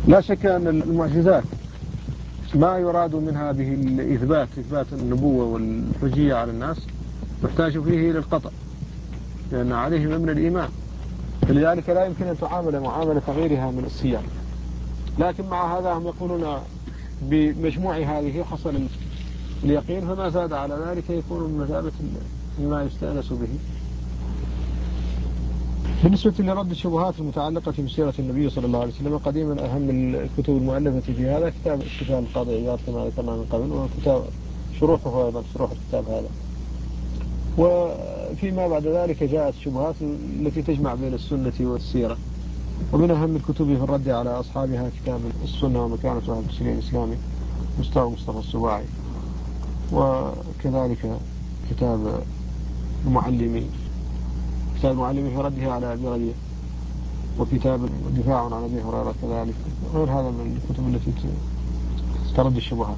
لا شك أن المعجزات ما يراد منها به إثبات النبوة والحجية على الناس محتاج فيه إلى القطع، لأن عليه مبنى الإيمان، فلذلك لا يمكن أن تعامل معاملة غيرها من السياق. لكن مع هذا هم يقولون بمجموع هذه حصل اليقين، فما زاد على ذلك يكون بمثابة مما يستأنس به. بالنسبة لرد الشبهات المتعلقة بسيرة النبي صلى الله عليه وسلم، قديما أهم الكتب المؤلفة في هذا كتاب استشفاء القاضي عياض كما ذكرنا من قبل، وكتاب شروحه أيضا، شروح الكتاب هذا. وفيما بعد ذلك جاءت الشبهات التي تجمع بين السنة والسيرة، ومن أهم الكتب في الرد على أصحابها كتاب السنة ومكانتها في التشريع الإسلامي مصطفى السباعي، وكذلك كتاب المعلمي في رده على أبي ربيع، وكتاب دفاع عن أبي هريرة كذلك، غير هذا من الكتب التي ترد الشبهات،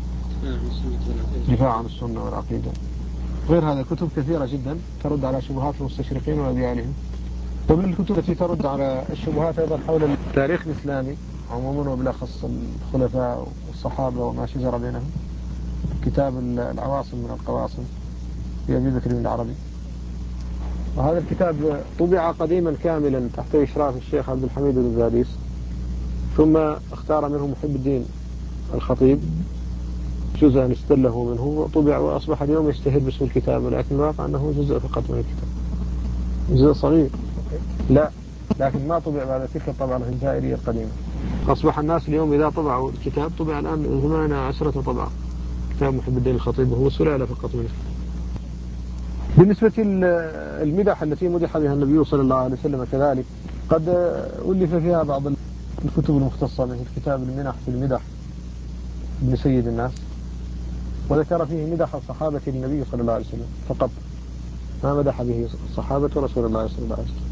دفاع عن السنة والعقيدة. غير هذا كتب كثيرة جدا ترد على شبهات المستشرقين وأديانهم. ومن الكتب التي ترد على الشبهات أيضا حول التاريخ الإسلامي عموما وبالأخص الخلفاء والصحابة وما شجر بينهم، كتاب العواصم من القواصم لأبي بكر بن العربي. وهذا الكتاب طبع قديما كاملا تحت إشراف الشيخ عبد الحميد بن زاديس، ثم اختار منه محب الدين الخطيب جزءا استله منه وطبع، وأصبح اليوم يشتهر باسم الكتاب، ولكن الواقع أنه جزء فقط من الكتاب، جزء صغير. لا، لكن ما طبع بعد تلك الطبعة الجزائرية القديمة. أصبح الناس اليوم إذا طبعوا الكتاب طبع الآن 18 طبعة كتاب محب الدين الخطيب، وهو سلالة فقط منه. بالنسبة للمدح التي مدح بها النبي صلى الله عليه وسلم كذلك قد ألف فيها بعض الكتب المختصة، مثل كتاب المنح في المدح ابن سيد الناس، وذكر فيه مدح الصحابة للنبي صلى الله عليه وسلم فقط، ما مدح به صحابة رسول الله صلى الله عليه وسلم.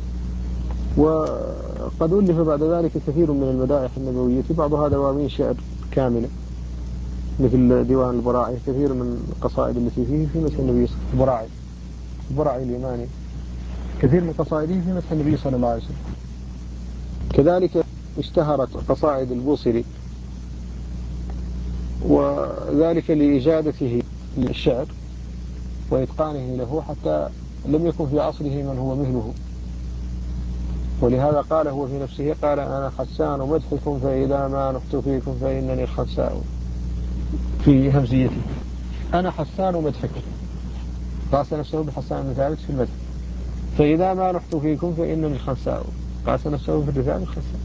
وقد ألف بعد ذلك كثير من المدائح النبوية، بعضها دواوين شعر كاملة مثل ديوان البراعي، كثير من القصائد التي فيه في مدح النبي صلى الله عليه وسلم. البراعي اليماني كثير من قصائده في مدح النبي صلى الله عليه وسلم. كذلك اشتهرت قصائد البوصيري، وذلك لإجادته للشعر وإتقانه له، حتى لم يكن في عصره من هو مثله، ولهذا قال هو في نفسه، قال أنا حسان مدحكم فإذا ما نحت فيكم فإنني الخساء، في همزيته أنا حسان مدحكم، قاس نفسه بحسان بن ثابت في المدح، فإذا ما نحت فيكم فإنني الخساء، قاس نفسه في الرفاع الخساء.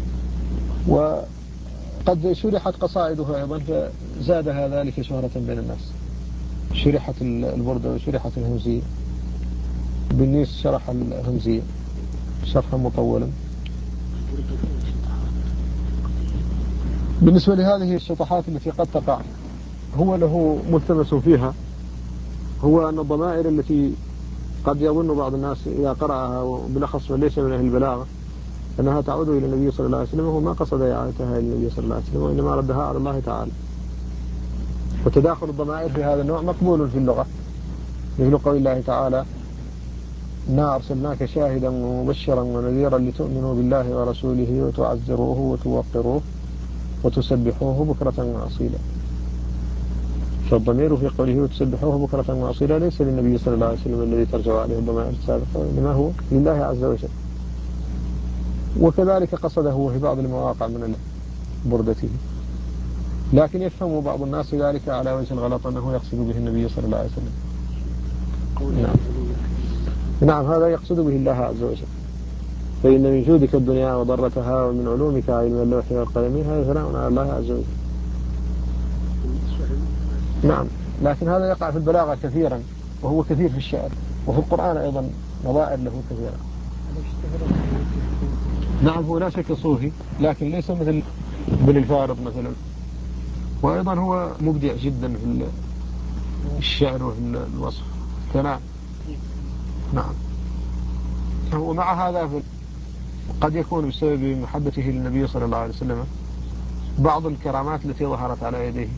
وقد شرحت قصائده أيضا فزادها ذلك شهرة بين الناس، شرحت البردة وشرحت الهمزية، بالنيس شرح الهمزية شرحا مطولا. بالنسبة لهذه الشطحات التي قد تقع، هو له ملتمس فيها، هو أن الضمائر التي قد يظن بعض الناس إذا قرأها، وبالأخص من ليس من أهل البلاغة، أنها تعود إلى النبي صلى الله عليه وسلم، وهو ما قصد إعادتها إلى النبي صلى الله عليه وسلم، وإنما ردها على الله تعالى. وتداخل الضمائر في هذا النوع مقبول في اللغة، مثل قول الله تعالى إنا أرسلناك شاهدا ومبشرا ونذيرا لتؤمنوا بالله ورسوله وتعزروه وتوقروه وتسبحوه بكرة وأصيلا. فالضمير في قوله وتسبحوه بكرة وأصيلا ليس للنبي صلى الله عليه وسلم الذي ترجع عليه الضمائر السابقة، وإنما هو لله عز وجل. وكذلك قصده هو في بعض المواقع من بردته، لكن يفهم بعض الناس ذلك على وجه الغلط أنه يقصد به النبي صلى الله عليه وسلم. نعم، هذا يقصد به الله عز وجل، فإن من جودك الدنيا وضرتها ومن علومك علم اللوح والقلم، هذا ثناء على الله عز وجل. نعم، لكن هذا يقع في البلاغة كثيرا، وهو كثير في الشعر، وفي القرآن أيضا نظائر له كثيرة. نعم، هو لا شك صوفي، لكن ليس مثل ابن الفارض مثلا، وأيضا هو مبدع جدا في الشعر وفي الوصف ثناء. نعم، ومع هذا قد يكون بسبب محبته للنبي صلى الله عليه وسلم بعض الكرامات التي ظهرت على يديه،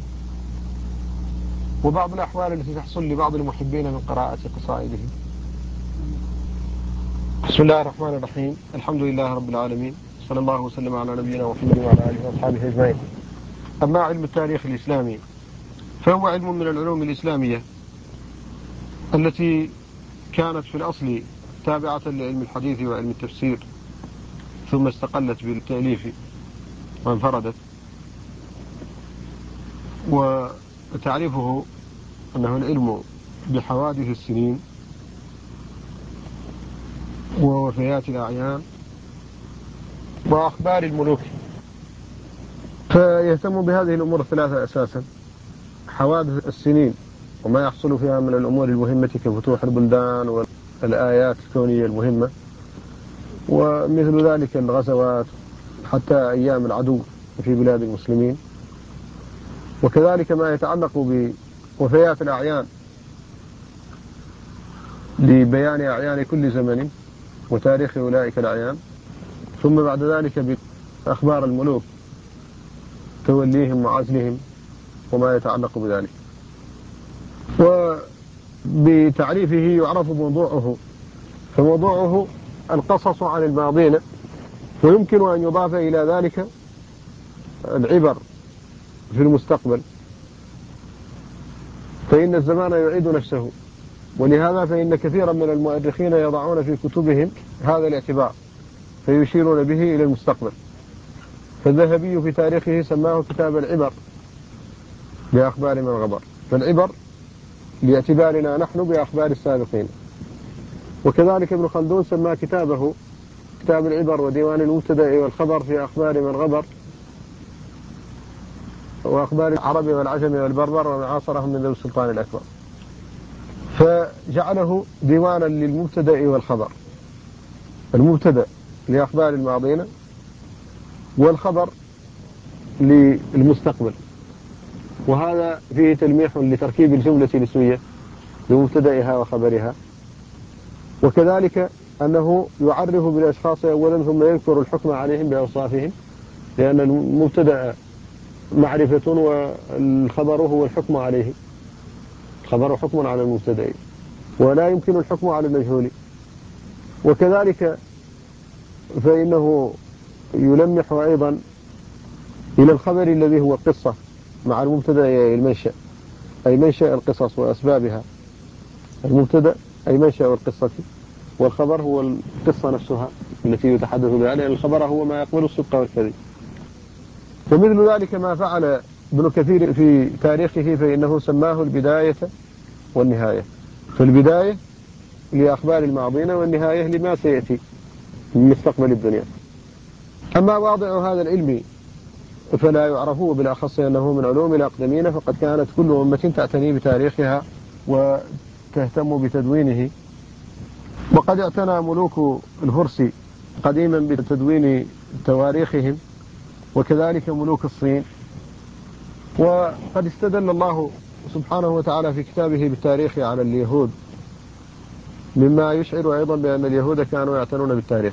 وبعض الأحوال التي تحصل لبعض المحبين من قراءة قصائده. بسم الله الرحمن الرحيم، الحمد لله رب العالمين، وصلى الله وسلم على نبينا محمد وعلى آله وأصحابه أجمعين. أما علم التاريخ الإسلامي فهو علم من العلوم الإسلامية التي كانت في الأصل تابعة لعلم الحديث وعلم التفسير، ثم استقلت بالتأليف وانفردت. وتعريفه أنه العلم بحوادث السنين ووفيات الأعيان وأخبار الملوك، فيهتم بهذه الأمور الثلاثة أساسا: حوادث السنين وما يحصل فيها من الأمور المهمة كفتوح البلدان والآيات الكونية المهمة، ومثل ذلك الغزوات حتى أيام العدو في بلاد المسلمين، وكذلك ما يتعلق بوفيات الأعيان لبيان أعيان كل زمن وتاريخ أولئك الأعيان، ثم بعد ذلك بأخبار الملوك توليهم وعزلهم وما يتعلق بذلك. وبتعريفه يعرف موضوعه، فموضوعه القصص عن الماضين، ويمكن أن يضاف إلى ذلك العبر في المستقبل، فإن الزمان يعيد نفسه، ولهذا فإن كثيرا من المؤرخين يضعون في كتبهم هذا الاعتبار فيشيرون به إلى المستقبل. فالذهبي في تاريخه سماه كتاب العبر بأخبار من غبر، فالعبر لاعتبارنا نحن بأخبار السابقين. وكذلك ابن خلدون سمى كتابه كتاب العبر وديوان المبتدأ والخبر في أخبار من غبر، وأخبار العرب والعجم والبربر ومعاصرهم من ذوي السلطان الأكبر، فجعله ديوانا للمبتدأ والخبر: المبتدأ لأخبار الماضين، والخبر للمستقبل. وهذا فيه تلميح لتركيب الجملة الاسمية بمبتدئها وخبرها، وكذلك أنه يعرف بالأشخاص أولا ثم يذكر الحكم عليهم بأوصافهم، لأن المبتدأ معرفة والخبر هو الحكم عليه، الخبر حكم على المبتدأ ولا يمكن الحكم على المجهول. وكذلك فإنه يلمح أيضا إلى الخبر الذي هو القصة مع المبتدأ المنشأ، أي منشأ القصص وأسبابها. المبتدأ أي منشأ القصة، والخبر هو القصة نفسها التي يتحدث بها، لأن الخبر هو ما يقبل الصدق والكذب. ومثل ذلك ما فعل ابن كثير في تاريخه، فإنه سماه البداية والنهاية، فالبداية لأخبار الماضين والنهاية لما سيأتي من مستقبل الدنيا. أما واضع هذا العلم فلا يعرفه، بالأخص أنه من علوم الأقدمين، فقد كانت كل أمة تعتني بتاريخها وتهتم بتدوينه. وقد اعتنى ملوك الفرس قديما بتدوين تواريخهم، وكذلك ملوك الصين. وقد استدل الله سبحانه وتعالى في كتابه بالتاريخ على اليهود، مما يشعر أيضا بأن اليهود كانوا يعتنون بالتاريخ،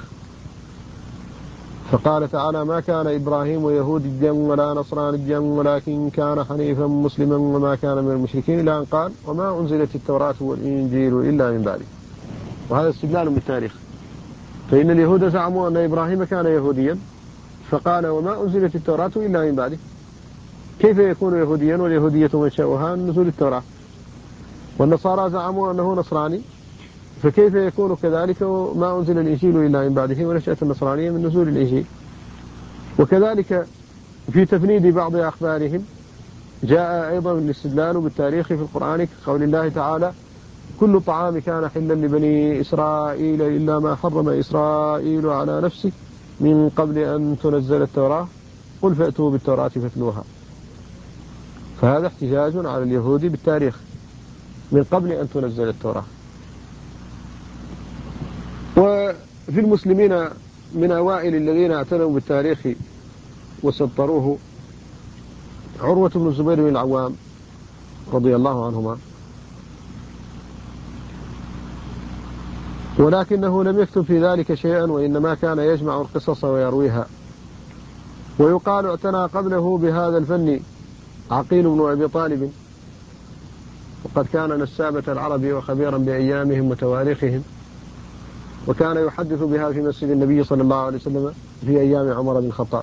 فقال تعالى: ما كان إبراهيم يهوديا ولا نصرانيا ولكن كان حنيفا مسلما وما كان من المشركين، إلى أن قال: وما أنزلت التوراة والإنجيل إلا من بعده. وهذا استدلال بالتاريخ، فإن اليهود زعموا أن إبراهيم كان يهوديا، فقال: وما أنزلت التوراة إلا من بعده. كيف يكون يهوديا واليهودية منشأها نزول التوراة؟ والنصارى زعموا أنه نصراني، فكيف يكون كذلك ما أنزل الإنجيل إلا من بعده ونشأت النصرانية من نزول الإنجيل؟ وكذلك في تفنيد بعض أخبارهم جاء أيضا الاستدلال بالتاريخ في القرآن، كقول الله تعالى: كل طعام كان حلا لبني إسرائيل إلا ما حرم إسرائيل على نفسه من قبل أن تنزل التوراة قل فأتوا بالتوراة فاتلوها. فهذا احتجاج على اليهود بالتاريخ من قبل أن تنزل التوراة. وفي المسلمين من أوائل الذين اعتنوا بالتاريخ وسطروه عروة بن الزبير بن العوام رضي الله عنهما، ولكنه لم يكتب في ذلك شيئا، وإنما كان يجمع القصص ويرويها. ويقال اعتنى قبله بهذا الفن عقيل بن أبي طالب، وقد كان نسابة العرب وخبيرا بأيامهم وتواريخهم، وكان يحدث بها في مسجد النبي صلى الله عليه وسلم في أيام عمر بن الخطاب.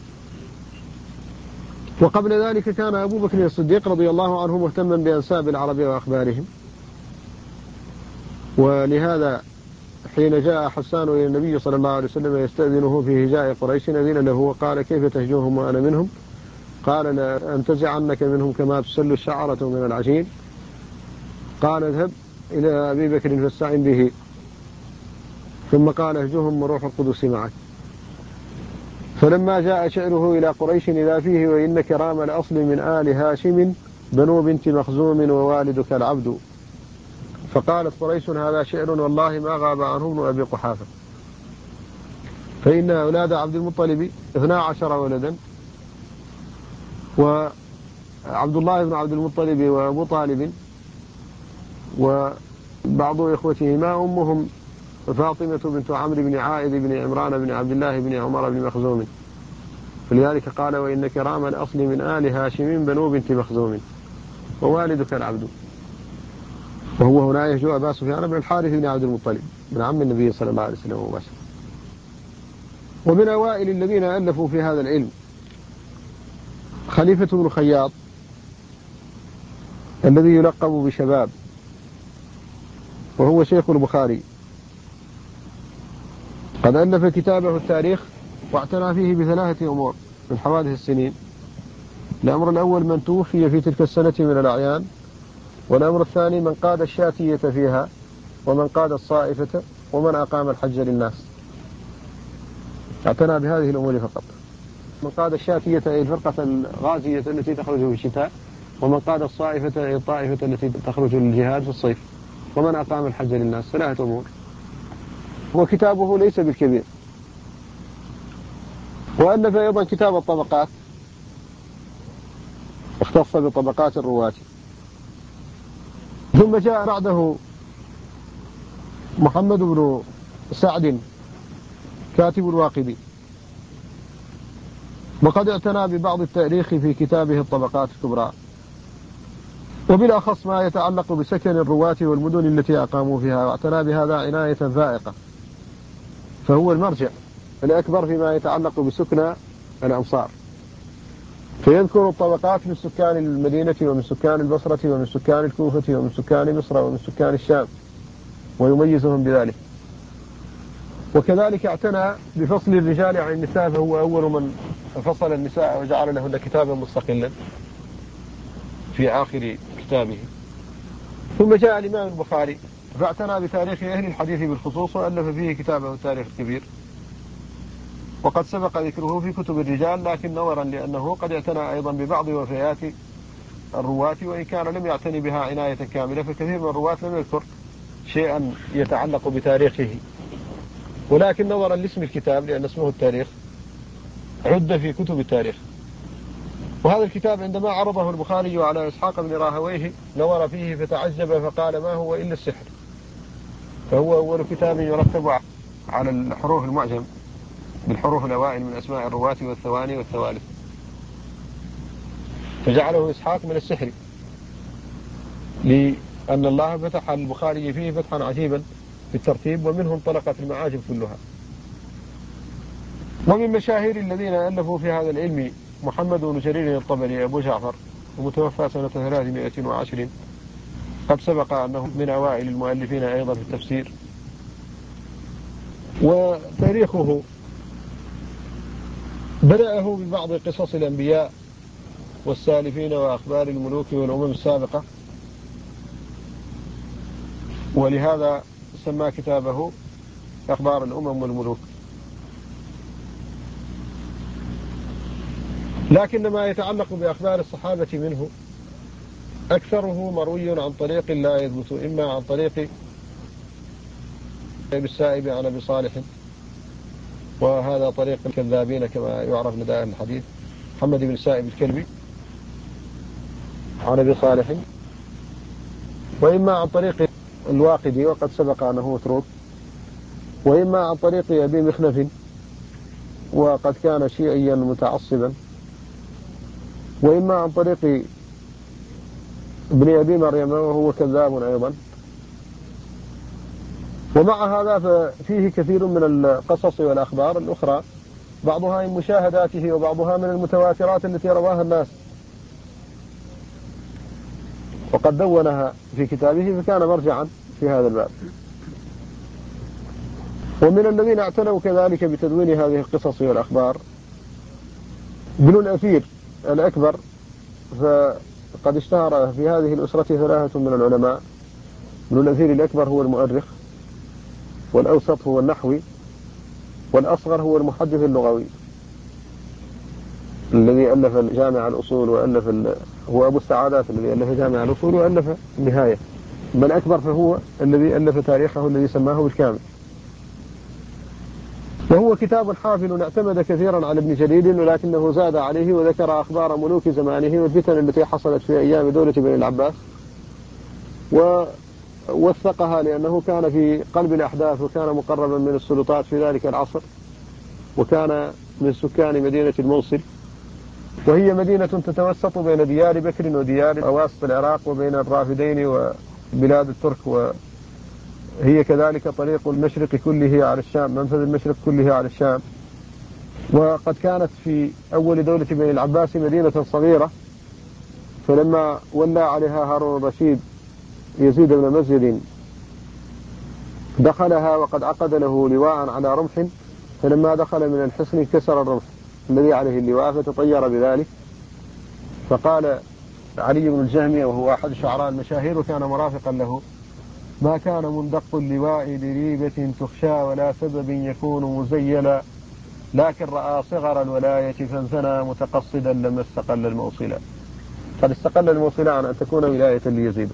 وقبل ذلك كان أبو بكر الصديق رضي الله عنه مهتما بأنساب العرب وأخبارهم، ولهذا حين جاء حسان إلى النبي صلى الله عليه وسلم يستأذنه في هجاء قريش أذن له وقال: كيف تهجوهم وأنا منهم؟ قال: لا أنتزعنك منهم كما تسل الشعرة من العجين. قال: اذهب إلى أبي بكر فاستعن به. ثم قال: اهجهم وروح القدس معك. فلما جاء شعره إلى قريش إذا فيه: وإن كرام الأصل من آل هاشم بنو بنت مخزوم ووالدك العبد. فقالت قريش: هذا شعر والله ما غاب عنه ابن أبي قحافة، فإن أولاد عبد المطلب 12 ولدا، وعبد الله بن عبد المطلب وأبو طالب وبعض إخوتهما أمهم فاطمة بنت عمرو بن عائد بن عمران بن عبد الله بن عمر بن مخزوم، فلذلك قال: وإن كرام الأصل من آل هاشم بنو بنت مخزوم ووالدك العبد. وهو هنا يهجو أبا سفيان بن الحارث بن عبد المطلب من عم النبي صلى الله عليه وسلم مباشرة. ومن أوائل الذين ألفوا في هذا العلم خليفة بن خياط الذي يلقب بشباب، وهو شيخ البخاري، قد ألف كتابه التاريخ واعتنى فيه ب3 أمور من حوادث السنين. الأمر الأول: من توفي في تلك السنة من الأعيان. والأمر الثاني: من قاد الشاتية فيها، ومن قاد الصائفة، ومن أقام الحج للناس. اعتنى بهذه الأمور فقط. من قاد الشاتية أي الفرقة الغازية التي تخرج في الشتاء، ومن قاد الصائفة أي الطائفة التي تخرج للجهاد في الصيف، ومن أقام الحج للناس. 3 أمور. وكتابه ليس بالكبير. وألف أيضا كتاب الطبقات، اختص بطبقات الرواة. ثم جاء بعده محمد بن سعد كاتب الواقدي، وقد اعتنى ببعض التاريخ في كتابه الطبقات الكبرى، وبالأخص ما يتعلق بسكن الرواة والمدن التي أقاموا فيها، واعتنى بهذا عناية فائقة، فهو المرجع الأكبر فيما يتعلق بسكن الأمصار، فيذكر الطبقات من سكان المدينة ومن سكان البصرة ومن سكان الكوفة ومن سكان مصر ومن سكان الشام، ويميزهم بذلك. وكذلك اعتنى بفصل الرجال عن النساء، فهو أول من فصل النساء وجعل لهن كتابا مستقلا في آخر كتابه. ثم جاء الإمام البخاري فاعتنى بتاريخ أهل الحديث بالخصوص، وألف فيه كتابه التاريخ الكبير، وقد سبق ذكره في كتب الرجال، لكن نظرا لأنه قد اعتنى أيضا ببعض وفيات الرواة، وإن كان لم يعتني بها عناية كاملة، فكثير من الرواة لم يذكر شيئا يتعلق بتاريخه، ولكن نظرا لاسم الكتاب لأن اسمه التاريخ عد في كتب التاريخ. وهذا الكتاب عندما عرضه البخاري على إسحاق بن راهويه نظر فيه فتعجب فقال: ما هو إلا السحر. فهو أول كتاب يرتب على الحروف المعجم بالحروف الأوائل من أسماء الرواة والثواني والثوالث، فجعله إسحاق من السحر، لأن الله فتح البخاري فيه فتحا عجيبا في الترتيب، ومنه انطلقت المعاجم كلها. ومن مشاهير الذين ألفوا في هذا العلم محمد بن جرير الطبري أبو جعفر، ومتوفى سنة 310، قد سبق أنه من أوائل المؤلفين أيضا في التفسير. وتاريخه بدأه ببعض قصص الأنبياء والسالفين وأخبار الملوك والأمم السابقة، ولهذا سمى كتابه أخبار الأمم والملوك. لكن ما يتعلق بأخبار الصحابة منه أكثره مروي عن طريق لا يثبت، إما عن طريق السائب عن أبي صالح، وهذا طريق الكذابين كما يعرف لدى أهل الحديث، محمد بن السائب الكلبي عن أبي صالح، وإما عن طريق الواقدي وقد سبق أنه متروك، وإما عن طريق أبي مخنف وقد كان شيعيا متعصبا، وإما عن طريق ابن أبي مريم وهو كذاب أيضا، ومع هذا ففيه كثير من القصص والأخبار الأخرى بعضها من مشاهداته وبعضها من المتواترات التي رواها الناس، وقد دونها في كتابه فكان مرجعا في هذا الباب. ومن الذين اعتنوا كذلك بتدوين هذه القصص والأخبار ابن الأثير الأكبر، فقد اشتهر في هذه الأسرة ثلاثة من العلماء. ابن الأثير الأكبر هو المؤرخ، والأوسط هو النحوي، والأصغر هو المحدث اللغوي الذي ألف جامع الأصول هو أبو السعادات الذي ألف جامع الأصول وألف النهاية. بل الأكبر فهو الذي ألف تاريخه الذي سماه بالكامل. وهو كتاب حافل اعتمد كثيرا على ابن جرير، ولكنه زاد عليه وذكر أخبار ملوك زمانه والفتن التي حصلت في أيام دولة بني العباس، ووثقها لأنه كان في قلب الأحداث وكان مقربا من السلطات في ذلك العصر، وكان من سكان مدينة الموصل، وهي مدينة تتوسط بين ديار بكر وديار أواسط العراق وبين الرافدين وبلاد الترك، وهي كذلك طريق المشرق كله على الشام، منفذ المشرق كله على الشام. وقد كانت في أول دولة بني العباس مدينة صغيرة، فلما ولى عليها هارون الرشيد يزيد بن مسجد دخلها وقد عقد له لواء على رمح، فلما دخل من الحصن كسر الرمح الذي عليه اللواء فتطير بذلك. فقال علي بن الجهمي وهو أحد شعراء المشاهير وكان مرافقا له: ما كان مندق اللواء لريبة تخشى ولا سبب يكون مزيلا، لكن رأى صغر الولاية فانثنى متقصدا لما استقل الموصلا. قد استقل الموصلا عن أن تكون ولاية ليزيد،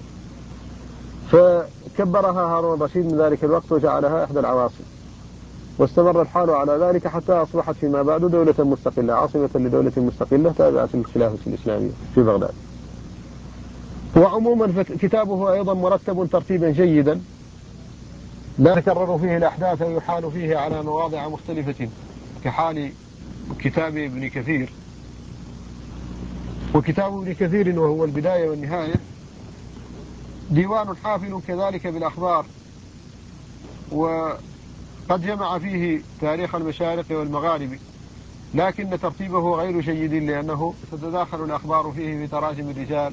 فكبرها هارون الرشيد من ذلك الوقت وجعلها إحدى العواصم، واستمر الحال على ذلك حتى أصبحت فيما بعد دولة مستقلة، عاصمة لدولة مستقلة تابعة للخلافة الإسلامية في بغداد. وعموما فكتابه أيضا مرتب ترتيبا جيدا، لا تكرر فيه الأحداث ويحال فيه على مواضع مختلفة كحال كتاب ابن كثير. وكتاب ابن كثير وهو البداية والنهاية ديوان حافل كذلك بالأخبار، وقد جمع فيه تاريخ المشارق والمغارب، لكن ترتيبه غير جيد لأنه تتداخل الأخبار فيه في تراجم الرجال،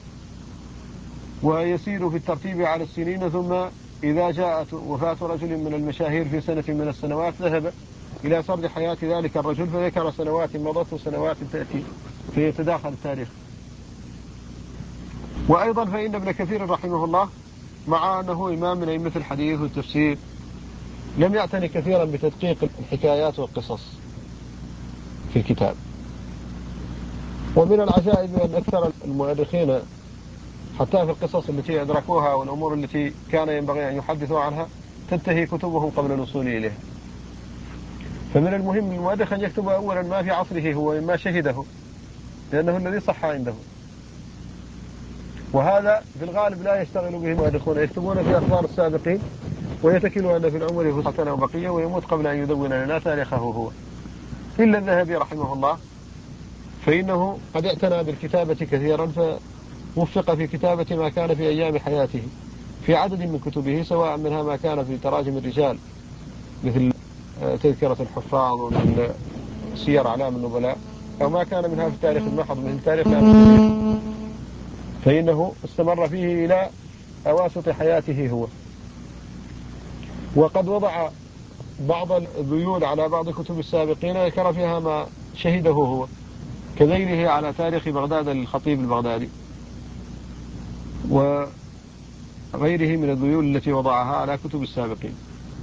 ويسير في الترتيب على السنين، ثم إذا جاءت وفاة رجل من المشاهير في سنة من السنوات ذهب إلى سرد حياة ذلك الرجل فذكر سنوات مضت وسنوات تأتي فيتداخل التاريخ. وأيضا فإن ابن كثير رحمه الله مع أنه إمام من أئمة الحديث والتفسير لم يعتني كثيرا بتدقيق الحكايات والقصص في الكتاب. ومن العجائب أن أكثر المؤرخين حتى في القصص التي أدركوها والأمور التي كان ينبغي أن يحدثوا عنها تنتهي كتبهم قبل الوصول إليها. فمن المهم للمؤرخ أن يكتب أولا ما في عصره هو مما شهده، لأنه الذي صح عنده، وهذا في الغالب لا يشتغل به المؤرخون، يكتبون في أخبار السابقين ويتكلوا أن في العمر فسحة أو بقية ويموت قبل أن يدون لنا تاريخه هو. إلا الذهبي رحمه الله فإنه قد اعتنى بالكتابة كثيرا، فوفق في كتابة ما كان في أيام حياته في عدد من كتبه، سواء منها ما كان في تراجم الرجال مثل تذكرة الحفاظ ومثل سير أعلام النبلاء، أو ما كان منها في التاريخ المحض مثل تاريخ الكبير، فإنه استمر فيه إلى أواسط حياته هو. وقد وضع بعض الذيول على بعض كتب السابقين ذكر فيها ما شهده هو، كذيله على تاريخ بغداد للخطيب البغدادي وغيره من الذيول التي وضعها على كتب السابقين.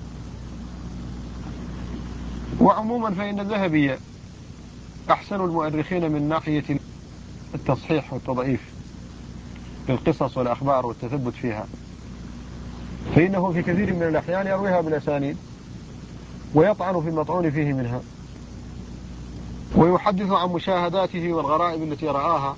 وعموما فإن الذهبي أحسن المؤرخين من ناحية التصحيح والتضعيف للقصص والأخبار والتثبت فيها، فإنه في كثير من الأحيان يرويها بالأسانيد ويطعن في المطعون فيه منها، ويحدث عن مشاهداته والغرائب التي رآها.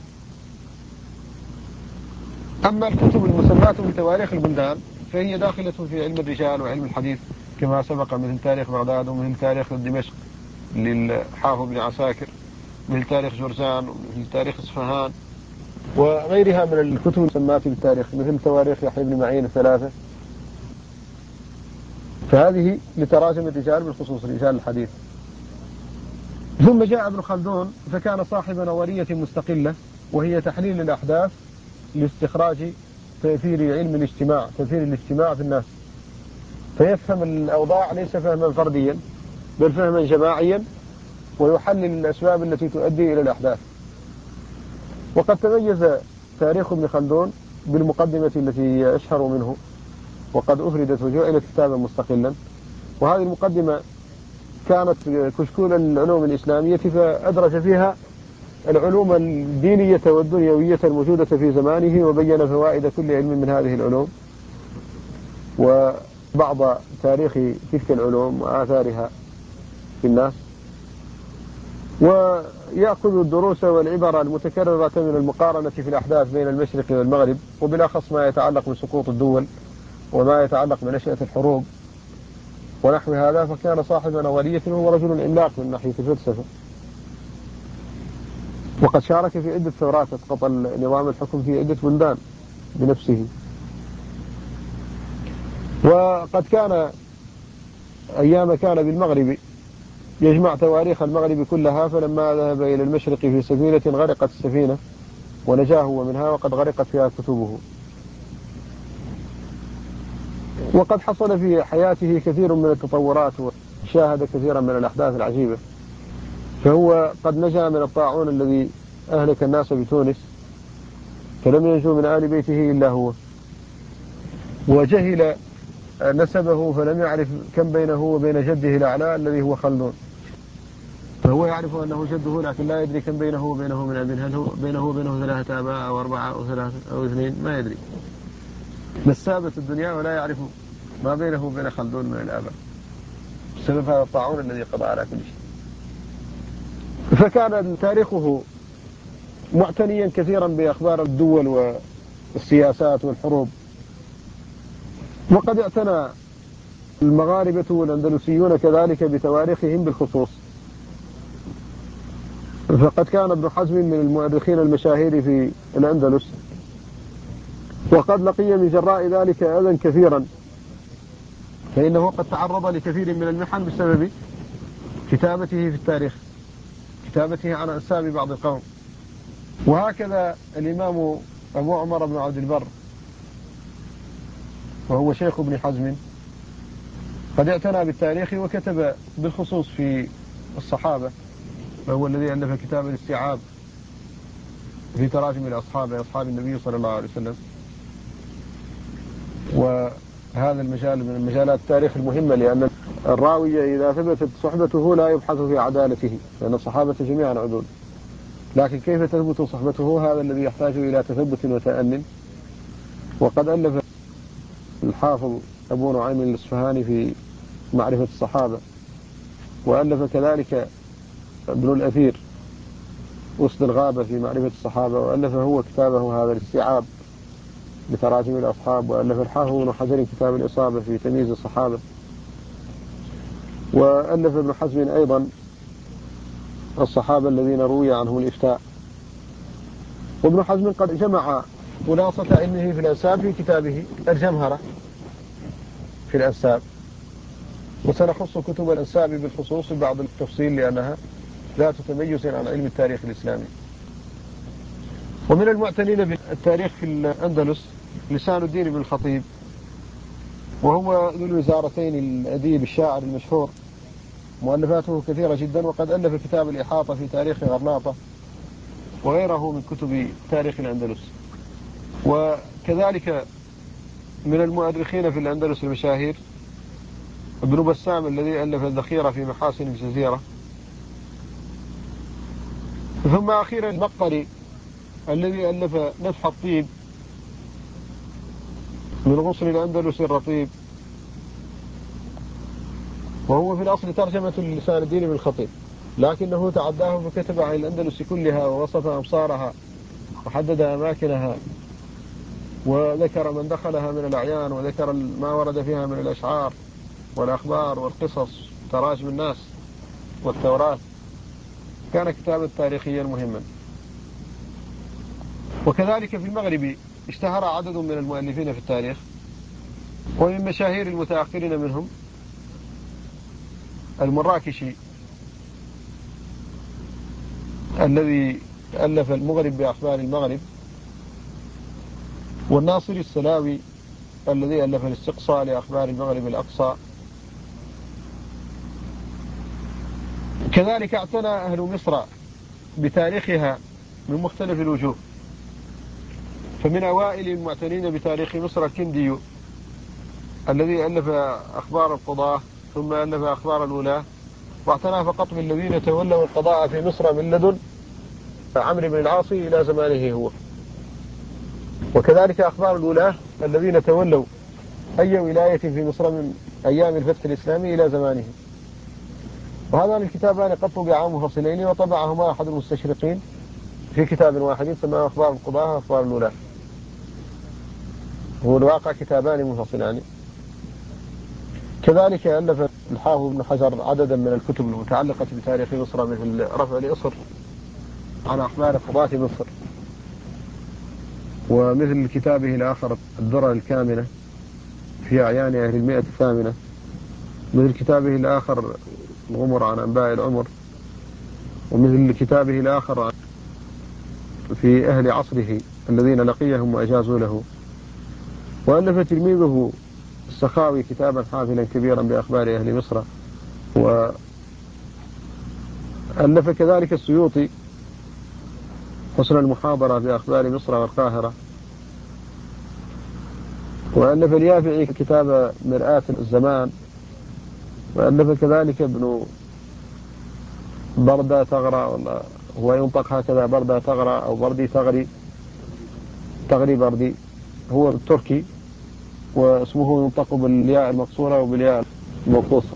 أما الكتب المسماة بتواريخ البلدان فهي داخلة في علم الرجال وعلم الحديث كما سبق، مثل تاريخ بغداد ومثل تاريخ دمشق للحافظ بن عساكر، مثل تاريخ جرزان ومثل تاريخ إصفهان، وغيرها من الكتب المسماة بالتاريخ مثل تواريخ يحيى بن معين الثلاثة. فهذه لتراجم الرجال بالخصوص رجال الحديث. ثم جاء ابن خلدون فكان صاحب نظرية مستقلة، وهي تحليل الأحداث لاستخراج تأثير علم الاجتماع، تأثير الاجتماع في الناس، فيفهم الأوضاع ليس فهما فرديا بل فهما جماعيا، ويحلل الأسباب التي تؤدي إلى الأحداث. وقد تميز تاريخ ابن خلدون بالمقدمة التي أشهر منه، وقد أفردت وجعلت كتابا مستقلا، وهذه المقدمة كانت كشكول العلوم الإسلامية، فأدرج فيها العلوم الدينية والدنيوية الموجودة في زمانه، وبين فوائد كل علم من هذه العلوم وبعض تاريخ تلك العلوم وآثارها في الناس، ويأخذ الدروس والعبر المتكررة من المقارنة في الأحداث بين المشرق والمغرب، وبالأخص ما يتعلق بسقوط الدول وما يتعلق بنشأة الحروب ونحو هذا. فكان صاحب نظرية وهو رجل عملاق من ناحية الفلسفة، وقد شارك في عدة ثورات اسقط نظام الحكم في عدة بلدان بنفسه. وقد كان أيام كان بالمغرب يجمع تواريخ المغرب كلها، فلما ذهب إلى المشرق في سفينة غرقت السفينة ونجاه هو منها، وقد غرقت فيها كتبه. وقد حصل في حياته كثير من التطورات وشاهد كثيرا من الأحداث العجيبة، فهو قد نجا من الطاعون الذي أهلك الناس بتونس، فلم ينجو من آل بيته إلا هو، وجهل نسبه فلم يعرف كم بينه وبين جده الأعلى الذي هو خلدون، فهو يعرف أنه جده لكن لا يدري كم بينه وبينه من أب، هل هو بينه وبينه 3 آباء أو 4 أو 3 أو 2، ما يدري، نسابة الدنيا ولا يعرف ما بينه وبين خلدون من الآباء بسبب هذا الطاعون الذي قضى على كل شيء. فكان تاريخه معتنيا كثيرا بأخبار الدول والسياسات والحروب. وقد اعتنى المغاربة والأندلسيون كذلك بتواريخهم بالخصوص، فقد كان ابن حزم من المؤرخين المشاهير في الأندلس، وقد لقي من جراء ذلك أذى كثيرا، فإنه قد تعرض لكثير من المحن بسبب كتابته في التاريخ، كتابته عن أنساب بعض القوم. وهكذا الإمام أبو عمر بن عبد البر وهو شيخ ابن حزم قد اعتنى بالتاريخ وكتب بالخصوص في الصحابة، وهو الذي ألف كتاب الاستيعاب في تراجم أصحاب النبي صلى الله عليه وسلم. وهذا المجال من المجالات التاريخ المهمة، لأن الراوي إذا ثبتت صحبته لا يبحث في عدالته، لأن الصحابة جميعا عدول، لكن كيف تثبت صحبته هذا الذي يحتاج إلى تثبت وتأنٍ. وقد ألف الحافظ أبو نعيم الإصفهاني في معرفة الصحابة، وألف كذلك ابن الأثير وسط الغابة في معرفة الصحابة، وألف هو كتابه هذا الاستيعاب لتراجم الأصحاب، وألف الحافظ ابن حجر كتاب الإصابة في تمييز الصحابة، وألف ابن حزم أيضا الصحابة الذين روي عنهم الإفتاء. وابن حزم قد جمع خلاصة علمه في الأنساب في كتابه الجمهرة في الأنساب، وسنخص كتب الأنساب بالخصوص بعض التفصيل لأنها ذات تميز عن علم التاريخ الإسلامي. ومن المعتنين بالتاريخ في الأندلس لسان الدين بن الخطيب، وهو ذو الوزارتين الأديب الشاعر المشهور، مؤلفاته كثيرة جدا، وقد ألف كتاب الإحاطة في تاريخ غرناطة وغيره من كتب تاريخ الأندلس. وكذلك من المؤرخين في الأندلس المشاهير ابن بسام الذي ألف الذخيرة في محاسن الجزيرة. ثم أخيرا المقري الذي ألف نفح الطيب من غصن الأندلس الرطيب، وهو في الأصل ترجمة لسان الدين بن الخطيب، لكنه تعداه فكتب عن الأندلس كلها ووصف أمصارها وحدد أماكنها وذكر من دخلها من الأعيان، وذكر ما ورد فيها من الأشعار والأخبار والقصص تراجم الناس والتوراة. كان كتابا تاريخيا مهما. وكذلك في المغرب اشتهر عدد من المؤلفين في التاريخ، ومن مشاهير المتأخرين منهم المراكشي الذي ألف المغرب بأخبار المغرب، والناصري السلاوي الذي ألف الاستقصاء لأخبار المغرب الأقصى. كذلك اعتنى أهل مصر بتاريخها من مختلف الوجوه، فمن أوائل المعتنين بتاريخ مصر كندي الذي ألف أخبار القضاة ثم ألف أخبار الولاة، واعتنى فقط بالذين تولوا القضاء في مصر من لدن عمرو بن العاص إلى زمانه هو، وكذلك أخبار الولاة الذين تولوا أي ولاية في مصر من أيام الفتح الإسلامي إلى زمانه. وهذان الكتابان قد طبعا منفصلين، وطبعهما أحد المستشرقين في كتاب واحد سماه أخبار القضاة وأخبار الولاة. هو الواقع كتابان منفصلان. كذلك ألف الحافظ ابن حجر عددا من الكتب المتعلقة بتاريخ مصر، مثل رفع الإصر على أخبار قضاة مصر، ومثل كتابه الآخر الدرر الكامنة في أعيان أهل المئة الثامنة، مثل كتابه الآخر الغمر عن أنباء العمر، ومثل كتابه الآخر في أهل عصره الذين لقيهم وأجازوا له. وألف تلميذه السخاوي كتابا حافلا كبيرا بأخبار أهل مصر. وألف كذلك السيوطي حسن المحاضرة بأخبار مصر والقاهرة. وألف اليافعي كتاب مرآة الزمان. وألف كذلك ابن بردة تغرى، ولا هو ينطق هكذا بردة تغرى أو بردي تغري بردي، هو التركي واسمه ينطق بالياء المقصورة وبالياء الموقوصة،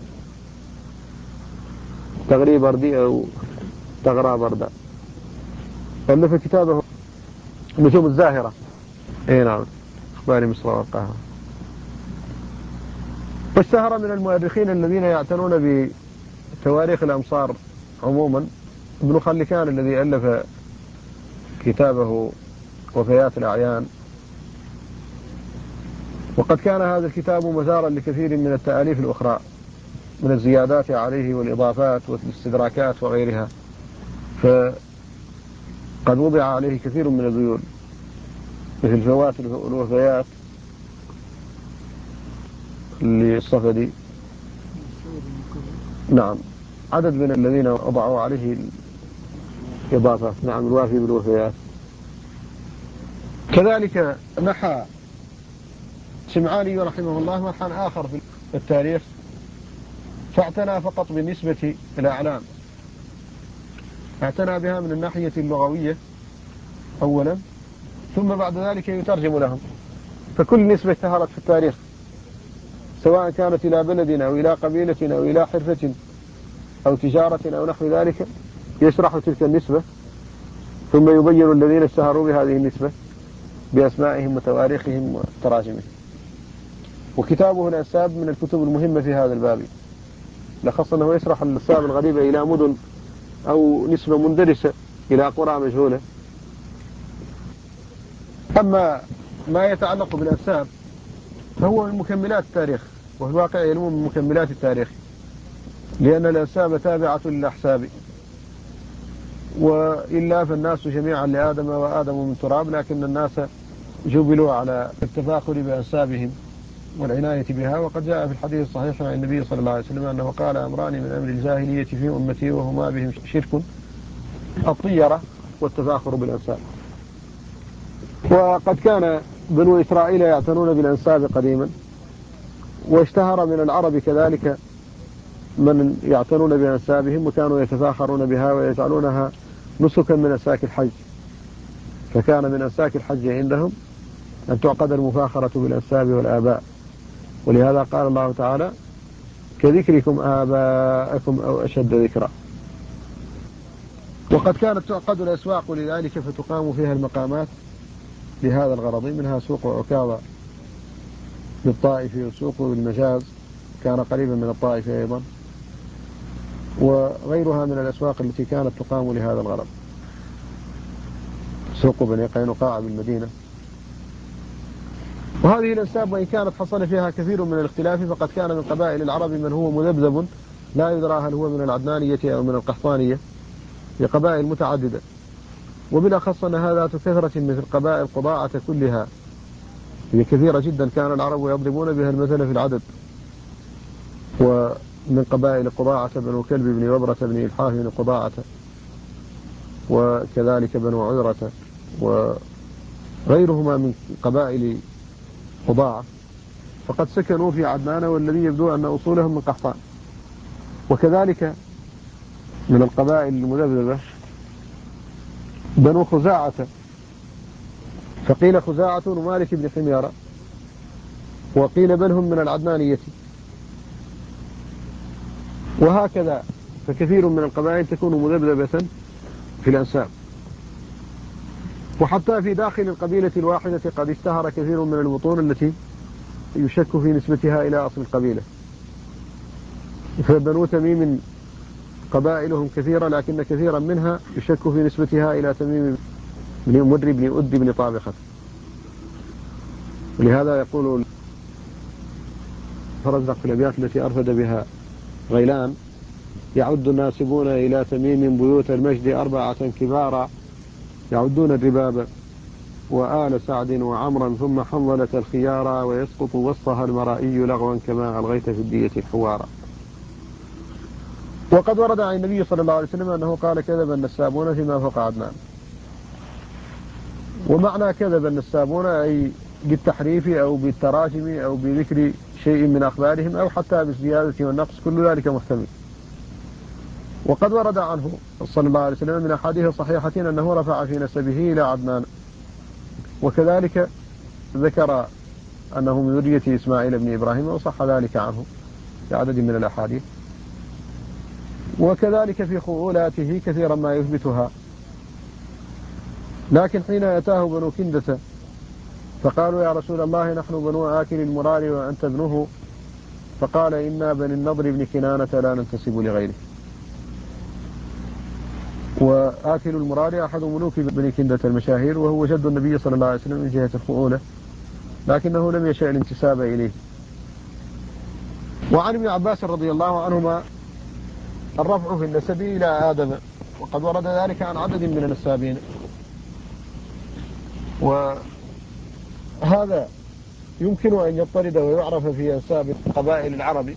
تغري بردي أو تغرى بردة. ألف كتابه نجوم الزاهرة، اي نعم، أخبار مصر والقاهرة. واشتهر من المؤرخين الذين يعتنون بتواريخ الأمصار عموما ابن خلكان الذي ألف كتابه وفيات الأعيان، وقد كان هذا الكتاب مزارا لكثير من التأليف الأخرى من الزيادات عليه والإضافات والاستدراكات وغيرها، فقد وضع عليه كثير من الذيول مثل فوات الوفيات للصفدي. نعم، عدد من الذين وضعوا عليه الإضافة، نعم، الوافي بالوفيات. كذلك نحى سمعاني رحمه الله مرحا آخر في التاريخ، فاعتنى فقط بالنسبة الأعلام، اعتنى بها من الناحية اللغوية أولا، ثم بعد ذلك يترجم لهم. فكل نسبة اشتهرت في التاريخ سواء كانت إلى بلد أو إلى قبيلة أو إلى حرفة أو تجارة أو نحو ذلك، يشرح تلك النسبة ثم يبين الذين اشتهروا بهذه النسبة بأسمائهم وتواريخهم وتراجمهم. وكتابه الأنساب من الكتب المهمة في هذا الباب، لخاصة أنه يشرح الأنساب الغريبة إلى مدن أو نسبة مندرسة إلى قرى مجهولة. أما ما يتعلق بالأنساب فهو من مكملات التاريخ، وفي الواقع ينمو من مكملات التاريخ، لأن الأنساب تابعة للأحساب، وإلا فالناس جميعا لآدم وآدم من تراب، لكن الناس جبلوا على التفاخر بأنسابهم والعناية بها. وقد جاء في الحديث الصحيح عن النبي صلى الله عليه وسلم أنه قال: أمران من أمر الجاهلية في أمتي وهما بهم شرك: الطيرة والتفاخر بالأنساب. وقد كان بنو إسرائيل يعتنون بالأنساب قديما، واشتهر من العرب كذلك من يعتنون بأنسابهم وكانوا يتفاخرون بها ويجعلونها نسكا من أنساك الحج. فكان من أنساك الحج عندهم أن تعقد المفاخرة بالأنساب والآباء، ولهذا قال الله تعالى: كذكركم آباءكم أو أشد ذكرا. وقد كانت تعقد الأسواق لذلك، فتقام فيها المقامات لهذا الغرض، منها سوق عكاظة بالطائف، وسوق المجاز كان قريبا من الطائف أيضا، وغيرها من الأسواق التي كانت تقام لهذا الغرض، سوق بني قينقاع بالمدينة. وهذه الأنساب وإن كانت حصل فيها كثير من الاختلاف، فقد كان من قبائل العرب من هو مذبذب لا يدرى هل هو من العدنانية أو من القحطانية، لقبائل متعددة، وبالأخص أن ذات كثرة مثل قبائل قضاعة كلها، هي كثيرة جدا، كان العرب يضربون بها المثل في العدد. ومن قبائل قضاعة بنو كلب بن وبرة بن إلحاف بن قضاعة، وكذلك بنو عذرة وغيرهما من قبائل قضاعة، فقد سكنوا في عدنان، والذي يبدو أن أصولهم من قحطان. وكذلك من القبائل المذبذبة بنو خزاعة، فقيل خزاعة ومالك بن حميرة، وقيل بل هم من العدنانية. وهكذا فكثير من القبائل تكون مذبذبة في الأنساب. وحتى في داخل القبيلة الواحدة قد اشتهر كثير من البطون التي يشك في نسبتها إلى أصل القبيلة. فبنو تميم قبائلهم كثيرة، لكن كثيرا منها يشك في نسبتها إلى تميم بن مدر بن أد بن طابخة. ولهذا يقول فرزدق في الأبيات التي أرفد بها غيلان: يعد الناسبون إلى تميم بيوت المجد 4 كبارا، يعدون الرباب وآل سعد وعمرا ثم حنظلة الخيارا، ويسقط وسطها المرائي لغوا كما ألغيت في الدية الحوارا. وقد ورد عن النبي صلى الله عليه وسلم أنه قال: كذب النسابون فيما فوق عدنان. ومعنى كذب النسابون أي بالتحريف أو بالتراجم أو بذكر شيء من أخبارهم أو حتى بالزيادة والنقص، كل ذلك محتمل. وقد ورد عنه صلى الله عليه وسلم من أحاديث صحيحة أنه رفع في نسبه إلى عدنان، وكذلك ذكر أنه من ذرية إسماعيل بن إبراهيم، وصح ذلك عنه في عدد من الأحاديث. وكذلك في خؤولاته كثيرا ما يثبتها. لكن حين أتاه بنو كندة فقالوا: يا رسول الله، نحن بنو آكل المرار وأنت ابنه، فقال: إنا بني النضر بن كنانة لا ننتسب لغيره. وآكل المرار أحد ملوك بني كندة المشاهير، وهو جد النبي صلى الله عليه وسلم من جهة الخؤولة، لكنه لم يشأ الانتساب إليه. وعن ابن عباس رضي الله عنهما الرفع في النسب إلى آدم، وقد ورد ذلك عن عدد من النسابين. وهذا يمكن أن يضطرد ويعرف في أنساب قبائل العرب،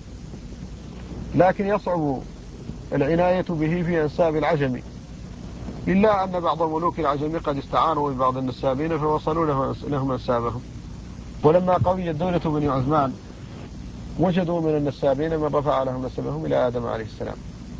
لكن يصعب العناية به في أنساب العجم، إلا أن بعض ملوك العجم قد استعانوا ببعض النسابين فوصلوا لهم أنسابهم. ولما قويت دولة بني عثمان وجدوا من النسابين من رفع لهم نسبهم إلى آدم عليه السلام.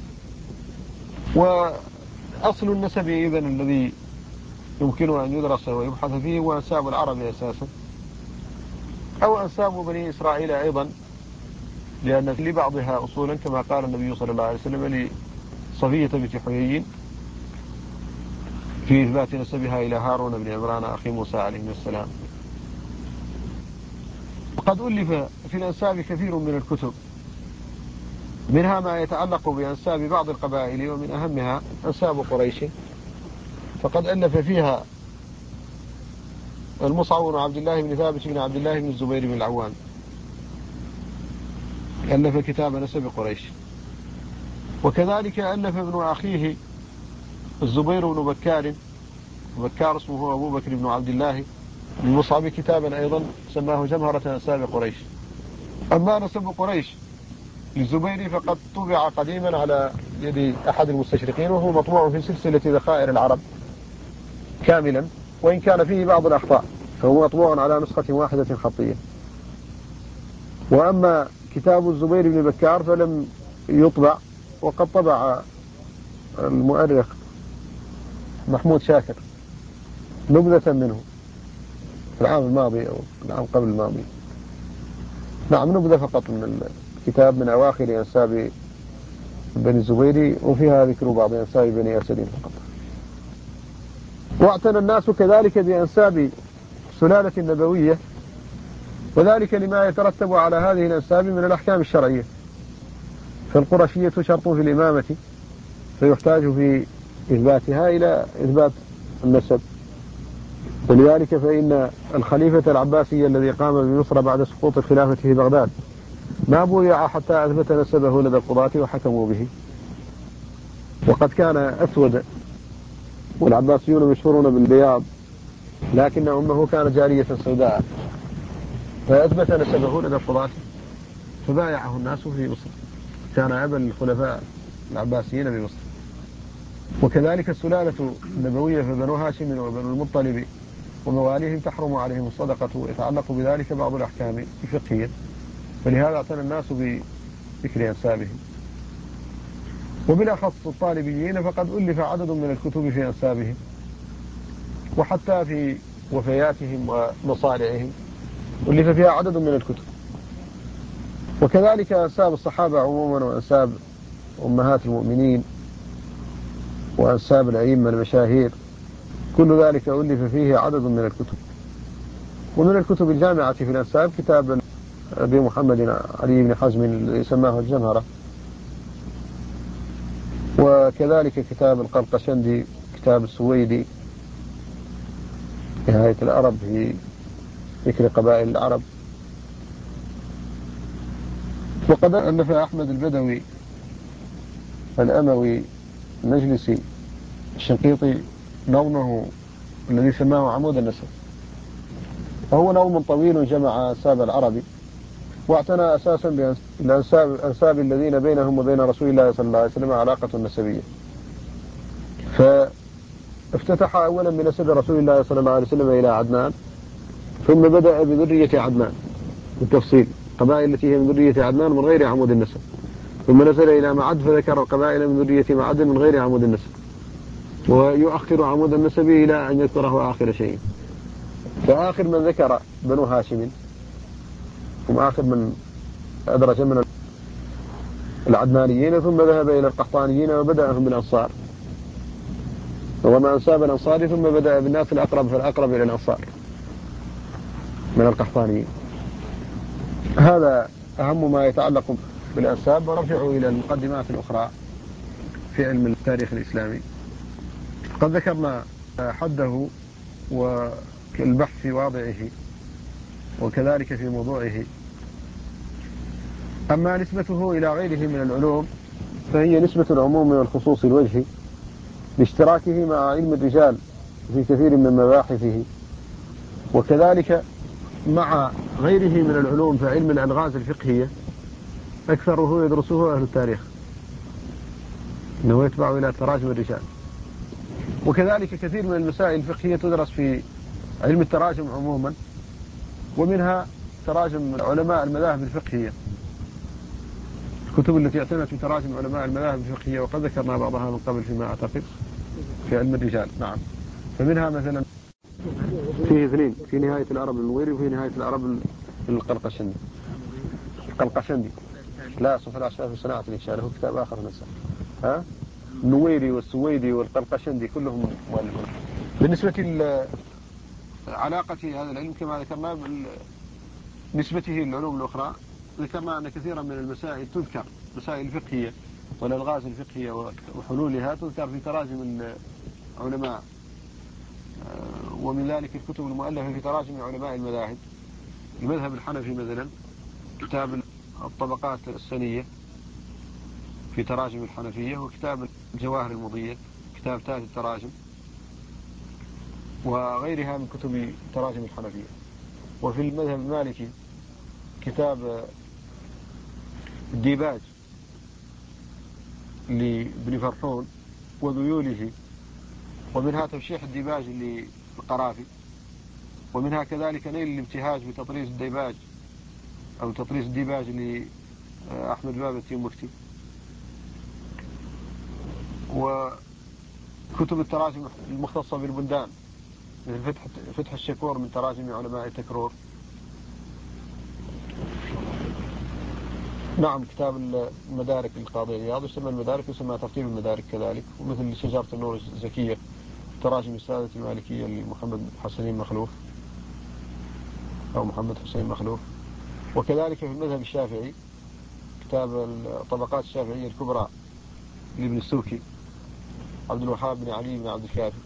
وأصل النسب إذن الذي يمكن أن يدرس ويبحث فيه هو أنساب العرب أساسا، أو أنساب بني إسرائيل أيضا، لأن لبعضها أصولا كما قال النبي صلى الله عليه وسلم لصفية بنت حيي في إثبات نسبها إلى هارون بن عمران أخي موسى عليه السلام. وقد ألف في الأنساب كثير من الكتب، منها ما يتعلق بأنساب بعض القبائل، ومن أهمها أنساب قريش، فقد ألف فيها المصعب بن عبد الله بن ثابت بن عبد الله بن الزبير بن العوام، ألف كتاب نسب قريش. وكذلك ألف ابن أخيه الزبير بن بكار اسمه أبو بكر بن عبد الله بن مصعب كتابا أيضا سماه جمهرة أنساب قريش. أما نسب قريش للزبير فقد طبع قديما على يد أحد المستشرقين، وهو مطبوع في سلسلة ذخائر العرب كاملا، وإن كان فيه بعض الأخطاء، فهو مطبوع على نسخة واحدة خطية. وأما كتاب الزبير بن بكار فلم يطبع، وقد طبع المؤرخ محمود شاكر نبذة منه في العام الماضي أو العام قبل الماضي. نعم، نبذة فقط من الكتاب من أواخر أنساب بني الزبير، وفيها ذكر بعض أنساب بني أسد فقط. واعتنى الناس كذلك بأنساب سلالة النبوية، وذلك لما يترتب على هذه الأنساب من الأحكام الشرعية. فالقرشية شرط في الإمامة، فيحتاج في إثباتها إلى إثبات النسب. ولذلك فإن الخليفة العباسي الذي قام بمصر بعد سقوط الخلافة في بغداد ما بويع حتى أثبت نسبه لدى القضاة وحكموا به، وقد كان أسود، والعباسيون مشهورون بالبياض، لكن أمه كانت جارية سوداء، فأثبت نسبه لدى القضاة فبايعه الناس في مصر، كان أبا الخلفاء العباسيين بمصر. وكذلك السلالة النبوية في بنو هاشم وبنو المطلب ومواليهم تحرم عليهم الصدقة، ويتعلق بذلك بعض الأحكام الفقهية، ولهذا اعتنى الناس بذكر أنسابهم. وبالأخص الطالبيين فقد ألف عدد من الكتب في أنسابهم، وحتى في وفياتهم ومصارعهم ألف فيها عدد من الكتب. وكذلك أنساب الصحابة عموما، وأنساب أمهات المؤمنين، وأنساب الأئمة المشاهير، كل ذلك ألف فيه عدد من الكتب. ومن الكتب الجامعة في الأنساب كتاب أبي محمد علي بن حزم يسماه الجمهرة، وكذلك كتاب القرقشندي، كتاب السويدي نهاية العرب في ذكر قبائل العرب. وقد ألف أحمد البدوي الأموي المجلسي الشنقيطي نظمه الذي سماه عمود النسب، وهو نظم طويل جمع أنساب العرب، واعتنى أساسا بأنساب الذين بينهم وبين رسول الله صلى الله عليه وسلم علاقة نسبية. فافتتح أولا بنسب رسول الله صلى الله عليه وسلم إلى عدنان، ثم بدأ بذرية عدنان بالتفصيل، قبائل التي هي من ذرية عدنان من غير عمود النسب، ثم نزل إلى معد فذكر القبائل من ذرية معد من غير عمود النسب، ويؤخر عمود النسب إلى أن يذكره آخر شيء. فآخر من ذكر بنو هاشم، هم آخر من أدرج من العدنانيين، ثم ذهب إلى القحطانيين وبدأهم بالأنصار، وما أنساب الأنصار، ثم بدأ بالناس الأقرب فالأقرب إلى الأنصار من القحطانيين. هذا أهم ما يتعلق بالأنساب، ورجعوا إلى المقدمات الأخرى في علم التاريخ الإسلامي. قد ذكرنا حده والبحث في واضعه وكذلك في موضوعه. أما نسبته إلى غيره من العلوم فهي نسبة العموم والخصوص الوجهي، باشتراكه مع علم الرجال في كثير من مباحثه، وكذلك مع غيره من العلوم في علم الألغاز الفقهية أكثره يدرسه أهل التاريخ، إنه يتبع إلى تراجم الرجال. وكذلك كثير من المسائل الفقهية تدرس في علم التراجم عموما، ومنها تراجم علماء المذاهب الفقهية، الكتب التي اعتنت بتراجم علماء المذاهب الفقهية، وقد ذكرنا بعضها من قبل فيما أعتقد في علم الرجال. نعم، فمنها مثلا فيه اثنين في نهاية العرب النويري وفي نهاية العرب القرقشندي. لا، صفر الأشراف في صناعة الإنشاء، له كتاب آخر نفسه. النويري والسويدي والقرقشندي كلهم مؤلفون. بالنسبة لعلاقة هذا العلم كما ذكرنا نسبته للعلوم الأخرى، ذكرنا أن كثيرا من المسائل تذكر، مسائل الفقهية والألغاز الفقهية وحلولها تذكر في تراجم العلماء، ومن ذلك الكتب المؤلفة في تراجم علماء المذاهب. المذهب الحنفي مثلا كتاب الطبقات السنية في تراجم الحنفية، وكتاب الجواهر المضية كتاب تاج التراجم، وغيرها من كتب تراجم الحنفية. وفي المذهب المالكي كتاب الديباج لابن فرحون وذيوله، ومنها ترشيح الديباج للقرافي، ومنها كذلك نيل الابتهاج بتطريز الديباج أو تطريز الديباج لأحمد باب التيمورتي. وكتب التراجم المختصة بالبلدان مثل فتح الشكور من تراجم علماء التكرور. نعم، كتاب المدارك للقاضي عياض يسمى المدارك، يسمى ترتيب المدارك كذلك. ومثل شجرة النور الزكية تراجم السادة المالكية لمحمد حسين مخلوف أو محمد حسين مخلوف. وكذلك في المذهب الشافعي كتاب الطبقات الشافعية الكبرى لابن السوكي عبد الوهاب بن علي بن عبد الكافي،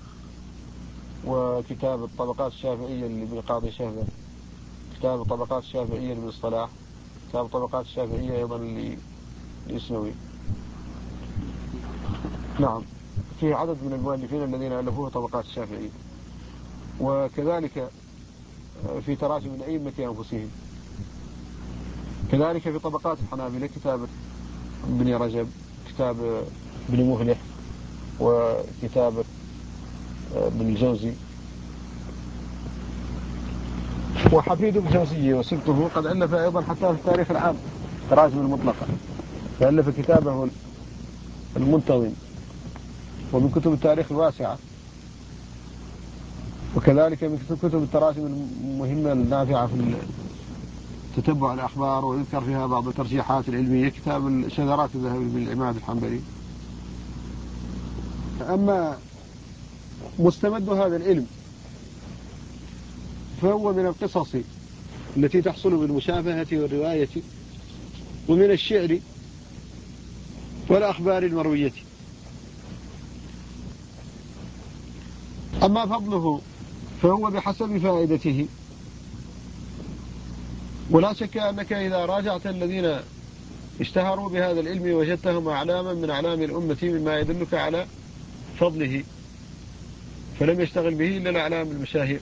وكتاب الطبقات الشافعية لابن قاضي شهبة، كتاب الطبقات الشافعية لابن الصلاح، كتاب طبقات الشافعية أيضا للإسنوي. نعم، في عدد من المؤلفين الذين ألفوه طبقات الشافعية، وكذلك في تراجم الأئمة أنفسهم. كذلك في طبقات الحنابلة كتاب ابن رجب، كتاب ابن مفلح، وكتاب ابن الجوزي، وحفيد ابن الجوزي وسبته قد ألف أيضا حتى في التاريخ العام تراجم المطلقة، فألف كتابه المنتظم، ومن كتب التاريخ الواسعة، وكذلك من كتب التراجم المهمة النافعة في تتبع الأخبار، ويذكر فيها بعض الترجيحات العلمية، كتاب شذرات الذهبي بالعماد الحنبلي. أما مستمد هذا العلم فهو من القصص التي تحصل بالمشافهة والرواية، ومن الشعر والأخبار المروية. أما فضله فهو بحسب فائدته، ولا شك أنك إذا راجعت الذين اشتهروا بهذا العلم وجدتهم أعلاما من أعلام الأمة، مما يدلك على فضله، فلم يشتغل به إلا الأعلام المشاهير.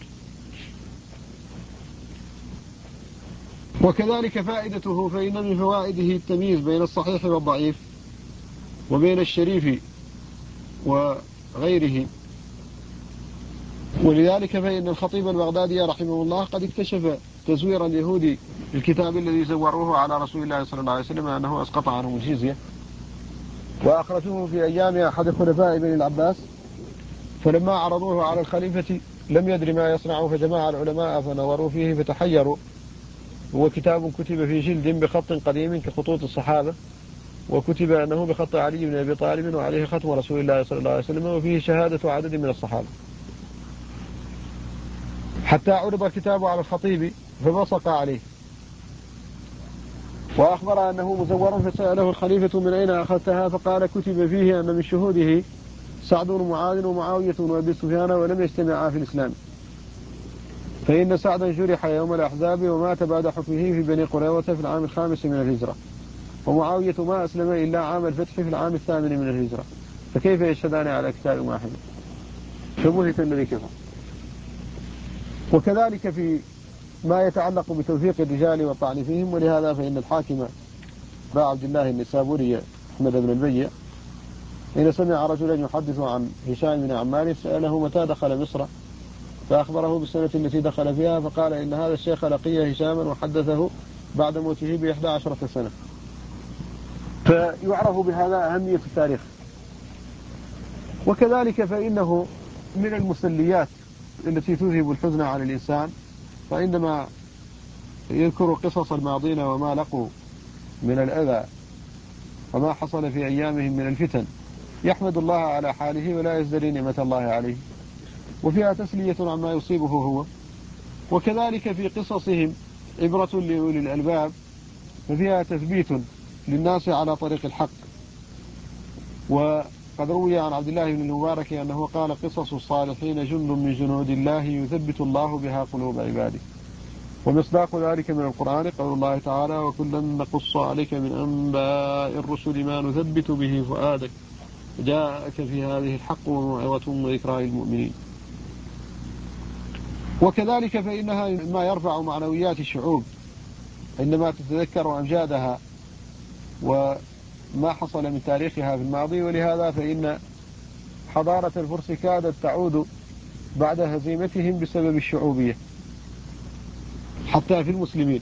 وكذلك فائدته، فإن من فوائده التمييز بين الصحيح والضعيف، وبين الشريف وغيره. ولذلك فإن الخطيب البغدادي رحمه الله قد اكتشف تزوير اليهود الكتاب الذي زوروه على رسول الله صلى الله عليه وسلم أنه أسقط عنهم الجزية، وأخرجوه في أيام أحد خلفاء بني العباس، فلما عرضوه على الخليفة لم يدر ما يصنع، فجمع العلماء فنظروا فيه فتحيروا. هو كتاب كتب في جلد بخط قديم كخطوط الصحابة، وكتب أنه بخط علي بن أبي طالب، وعليه ختم رسول الله صلى الله عليه وسلم، وفيه شهادة عدد من الصحابة، حتى عرض الكتاب على الخطيب فبصق عليه وأخبر أنه مزور، فسأله الخليفة من أين أخذتها؟ فقال كتب فيه أن من شهوده سعد بن معاذ ومعاوية وأبي سفيان، ولم يجتمعا في الإسلام، فإن سعدا جرح يوم الأحزاب ومات بعد حكمه في بني قريظة في العام 5 من الهجرة، ومعاوية ما أسلم إلا عام الفتح في العام 8 من الهجرة، فكيف يشهدان على كتاب واحد؟ فبهت الذي كفر. وكذلك في ما يتعلق بتوثيق الرجال والطعن فيهم، ولهذا فإن الحاكم با عبد الله النسابوري أحمد بن البيع حين سمع رجلا يحدث عن هشام بن عمار سأله متى دخل مصر، فأخبره بالسنة التي دخل فيها، فقال إن هذا الشيخ لقي هشاما وحدثه بعد موته ب11 سنة. فيعرف بهذا أهمية التاريخ. وكذلك فإنه من المسليات التي تذهب الحزن عن الإنسان، فعندما يذكر قصص الماضين وما لقوا من الأذى وما حصل في أيامهم من الفتن يحمد الله على حاله ولا يزدري نعمة الله عليه، وفيها تسلية عما يصيبه هو. وكذلك في قصصهم عبرة لأولي الألباب، ففيها تثبيت للناس على طريق الحق. وقد روي عن عبد الله بن المبارك أنه قال قصص الصالحين جند من جنود الله يثبت الله بها قلوب عباده. ومصداق ذلك من القرآن قول الله تعالى وكلا نقص عليك من أنباء الرسل ما نثبت به فؤادك جاءك في هذه الحق وموعظة وذكرى للمؤمنين. وكذلك فإنها ما يرفع معنويات الشعوب عندما تتذكر أمجادها وما حصل من تاريخها في الماضي. ولهذا فإن حضارة الفرس كادت تعود بعد هزيمتهم بسبب الشعوبية حتى في المسلمين،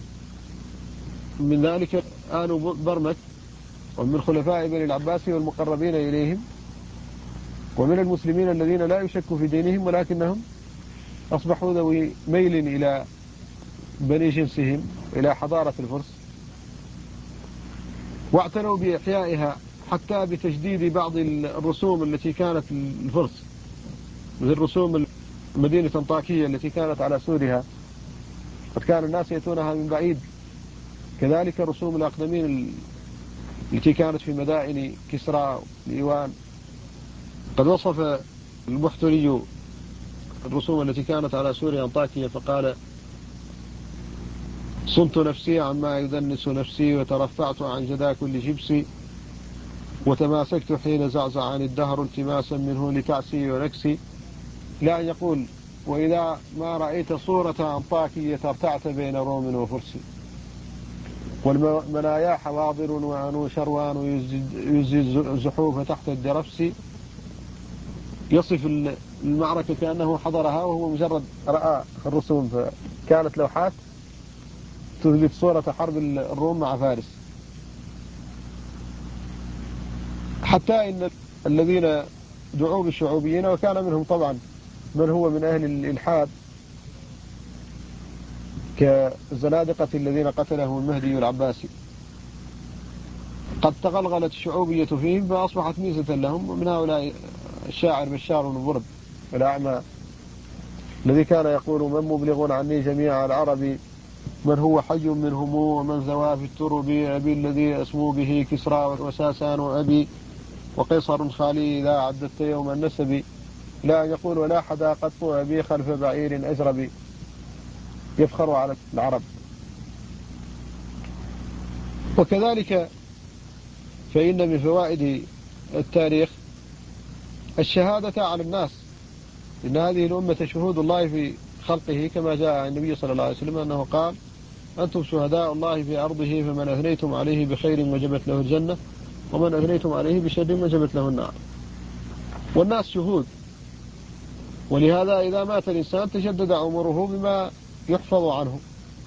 من ذلك آل برمك، ومن خلفاء بني العباس والمقربين إليهم، ومن المسلمين الذين لا يشك في دينهم ولكنهم أصبحوا ذوي ميل إلى بني جنسهم إلى حضارة الفرس، واعتنوا بإحيائها حتى بتجديد بعض الرسوم التي كانت الفرس، مثل رسوم مدينة أنطاكية التي كانت على سورها قد كان الناس يأتونها من بعيد. كذلك رسوم الأقدمين التي كانت في مدائن كسرى الإيوان. قد وصف البحتري الرسوم التي كانت على سوريا أنطاكية فقال صنت نفسي عما يدنس نفسي، وترفعت عن جدا كل جبسي، وتماسكت حين زعزع عن الدهر التماسا منه لتعسي ونكسي. لا أن يقول وإذا ما رأيت صورة أنطاكية ارتعت بين روم وفرس، والمنايا حواضر وأنو شروان يزي الزحوف تحت الدرفس. يصف المعركة كأنه حضرها وهو مجرد رأى الرسوم، فكانت لوحات تثبت صورة حرب الروم مع فارس. حتى إن الذين دعوا بالشعوبيين، وكان منهم طبعا من هو من أهل الإلحاد كالزنادقة الذين قتلهم المهدي العباسي، قد تغلغلت الشعوبية فيهم فأصبحت ميزة لهم. ومن هؤلاء الشاعر بشار بن برد الأعمى الذي كان يقول: من مبلغ عني جميع العرب، من هو حي منهم ومن زوى في الترب، أبي الذي أسمو به كسرى وساسان أبي، وقيصر خالي إذا عددت يوم النسب. لا يقول ولا حدا قد أبي خلف بعير أجرب، يفخر على العرب. وكذلك فإن من فوائد التاريخ الشهادة على الناس، إن هذه الأمة شهود الله في خلقه، كما جاء عن النبي صلى الله عليه وسلم أنه قال: أنتم شهداء الله في أرضه، فمن أثنيتم عليه بخير وجبت له الجنة، ومن أثنيتم عليه بشر وجبت له النار. والناس شهود، ولهذا إذا مات الإنسان تجدد عمره بما يحفظ عنه،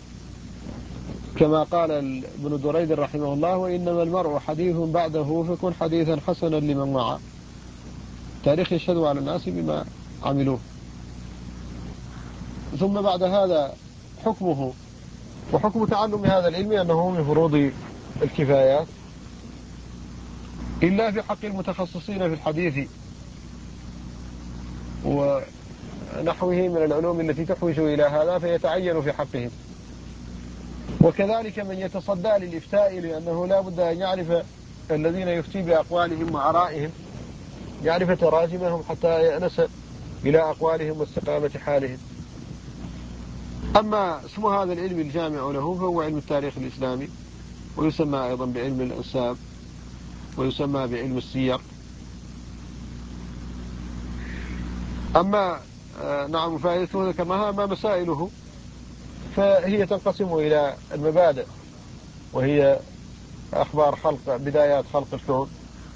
كما قال ابن دريد رحمه الله: وإنما المرء حديث بعده، فكن حديثا حسنا لمن وعى. تاريخ يشهد على الناس بما عملوه. ثم بعد هذا حكمه وحكم تعلم هذا العلم أنه من فروض الكفايات، إلا في حق المتخصصين في الحديث ونحوه من العلوم التي تحوج إلى هذا فيتعين في حقهم. وكذلك من يتصدى للإفتاء، لأنه لا بد أن يعرف الذين يفتي بأقوالهم وآرائهم، يعرف تراجمهم حتى يأنس إلى أقوالهم واستقامة حالهم. أما اسم هذا العلم الجامع له فهو علم التاريخ الإسلامي، ويسمى أيضا بعلم الأنساب، ويسمى بعلم السير. أما نعم فائدته ذكرناها. أما مسائله فهي تنقسم إلى المبادئ، وهي أخبار خلق، بدايات خلق الكون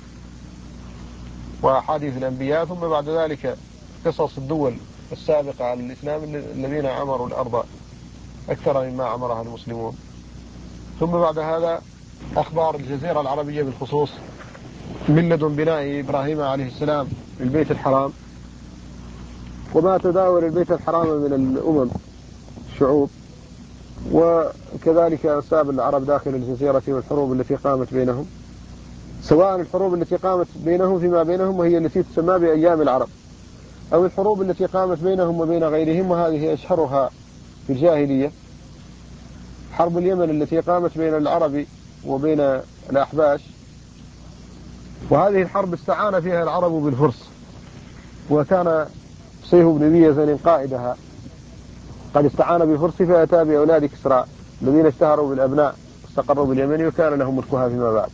وأحاديث الأنبياء، ثم بعد ذلك قصص الدول السابقة على الإسلام الذين عمروا الأرض أكثر مما عمرها المسلمون، ثم بعد هذا أخبار الجزيرة العربية بالخصوص من لدن بناء إبراهيم عليه السلام للبيت الحرام، وما تداول البيت الحرام من الأمم الشعوب، وكذلك أنساب العرب داخل الجزيرة والحروب التي قامت بينهم، سواء الحروب التي قامت بينهم فيما بينهم وهي التي تسمى بأيام العرب، أو الحروب التي قامت بينهم وبين غيرهم، وهذه أشهرها في الجاهلية حرب اليمن التي قامت بين العرب وبين الأحباش. وهذه الحرب استعان فيها العرب بالفرس، وكان سيف بن ذي يزن قائدها قد استعان بالفرس فأتى بأولاد كسرى الذين اشتهروا بالأبناء واستقروا باليمن، وكان لهم ملكها فيما بعد.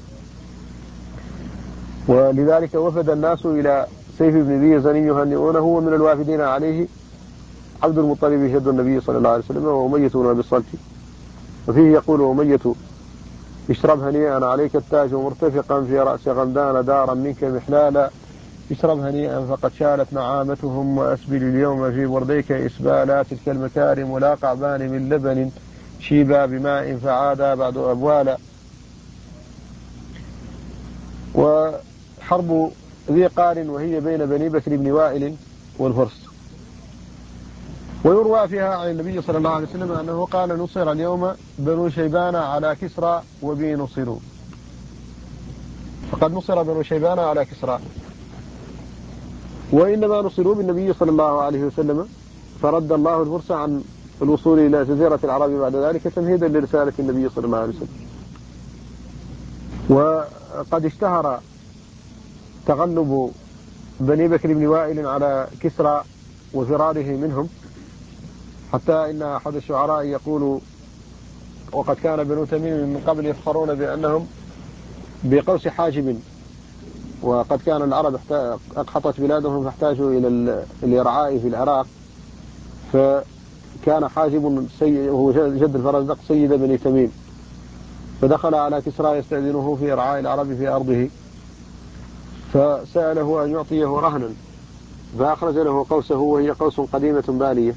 ولذلك وفد الناس إلى سيف بن ذي يزن يهنئونه، ومن الوافدين عليه عبد المطلب جد النبي صلى الله عليه وسلم، وأمية بن أبي الصلت. وفيه يقول أمية: اشرب هنيئا عليك التاج مرتفقا في رأس غمدان دارا منك محلالا، اشرب هنيئا فقد شالت نعامتهم، وأسبل اليوم في برديك إسبالا، تلك المكارم لا قعبان من لبن شيبا بماء فعادا بعد أبوالا. وحرب ذي قار وهي بين بني بكر بن وائل والفرس. ويروى فيها عن النبي صلى الله عليه وسلم أنه قال: نصر اليوم بنو شيبان على كسرى وبي نصروا. فقد نصر بنو شيبان على كسرى، وإنما نصروا بالنبي صلى الله عليه وسلم، فرد الله الفرس عن الوصول إلى جزيرة العرب بعد ذلك تمهيدا لرسالة النبي صلى الله عليه وسلم. وقد اشتهر تغلب بني بكر بن وائل على كسرى وفراره منهم، حتى إن أحد الشعراء يقول: وقد كان بنو تميم من قبل يفخرون بأنهم بقوس حاجب، وقد كان العرب أقحطت بلادهم فاحتاجوا إلى الإرعاء في العراق، فكان حاجب وهو جد الفرزدق سيد بني تميم، فدخل على كسرى يستأذنه في إرعاء العرب في أرضه، فسأله أن يعطيه رهنا، فأخرج له قوسه وهي قوس قديمة بالية،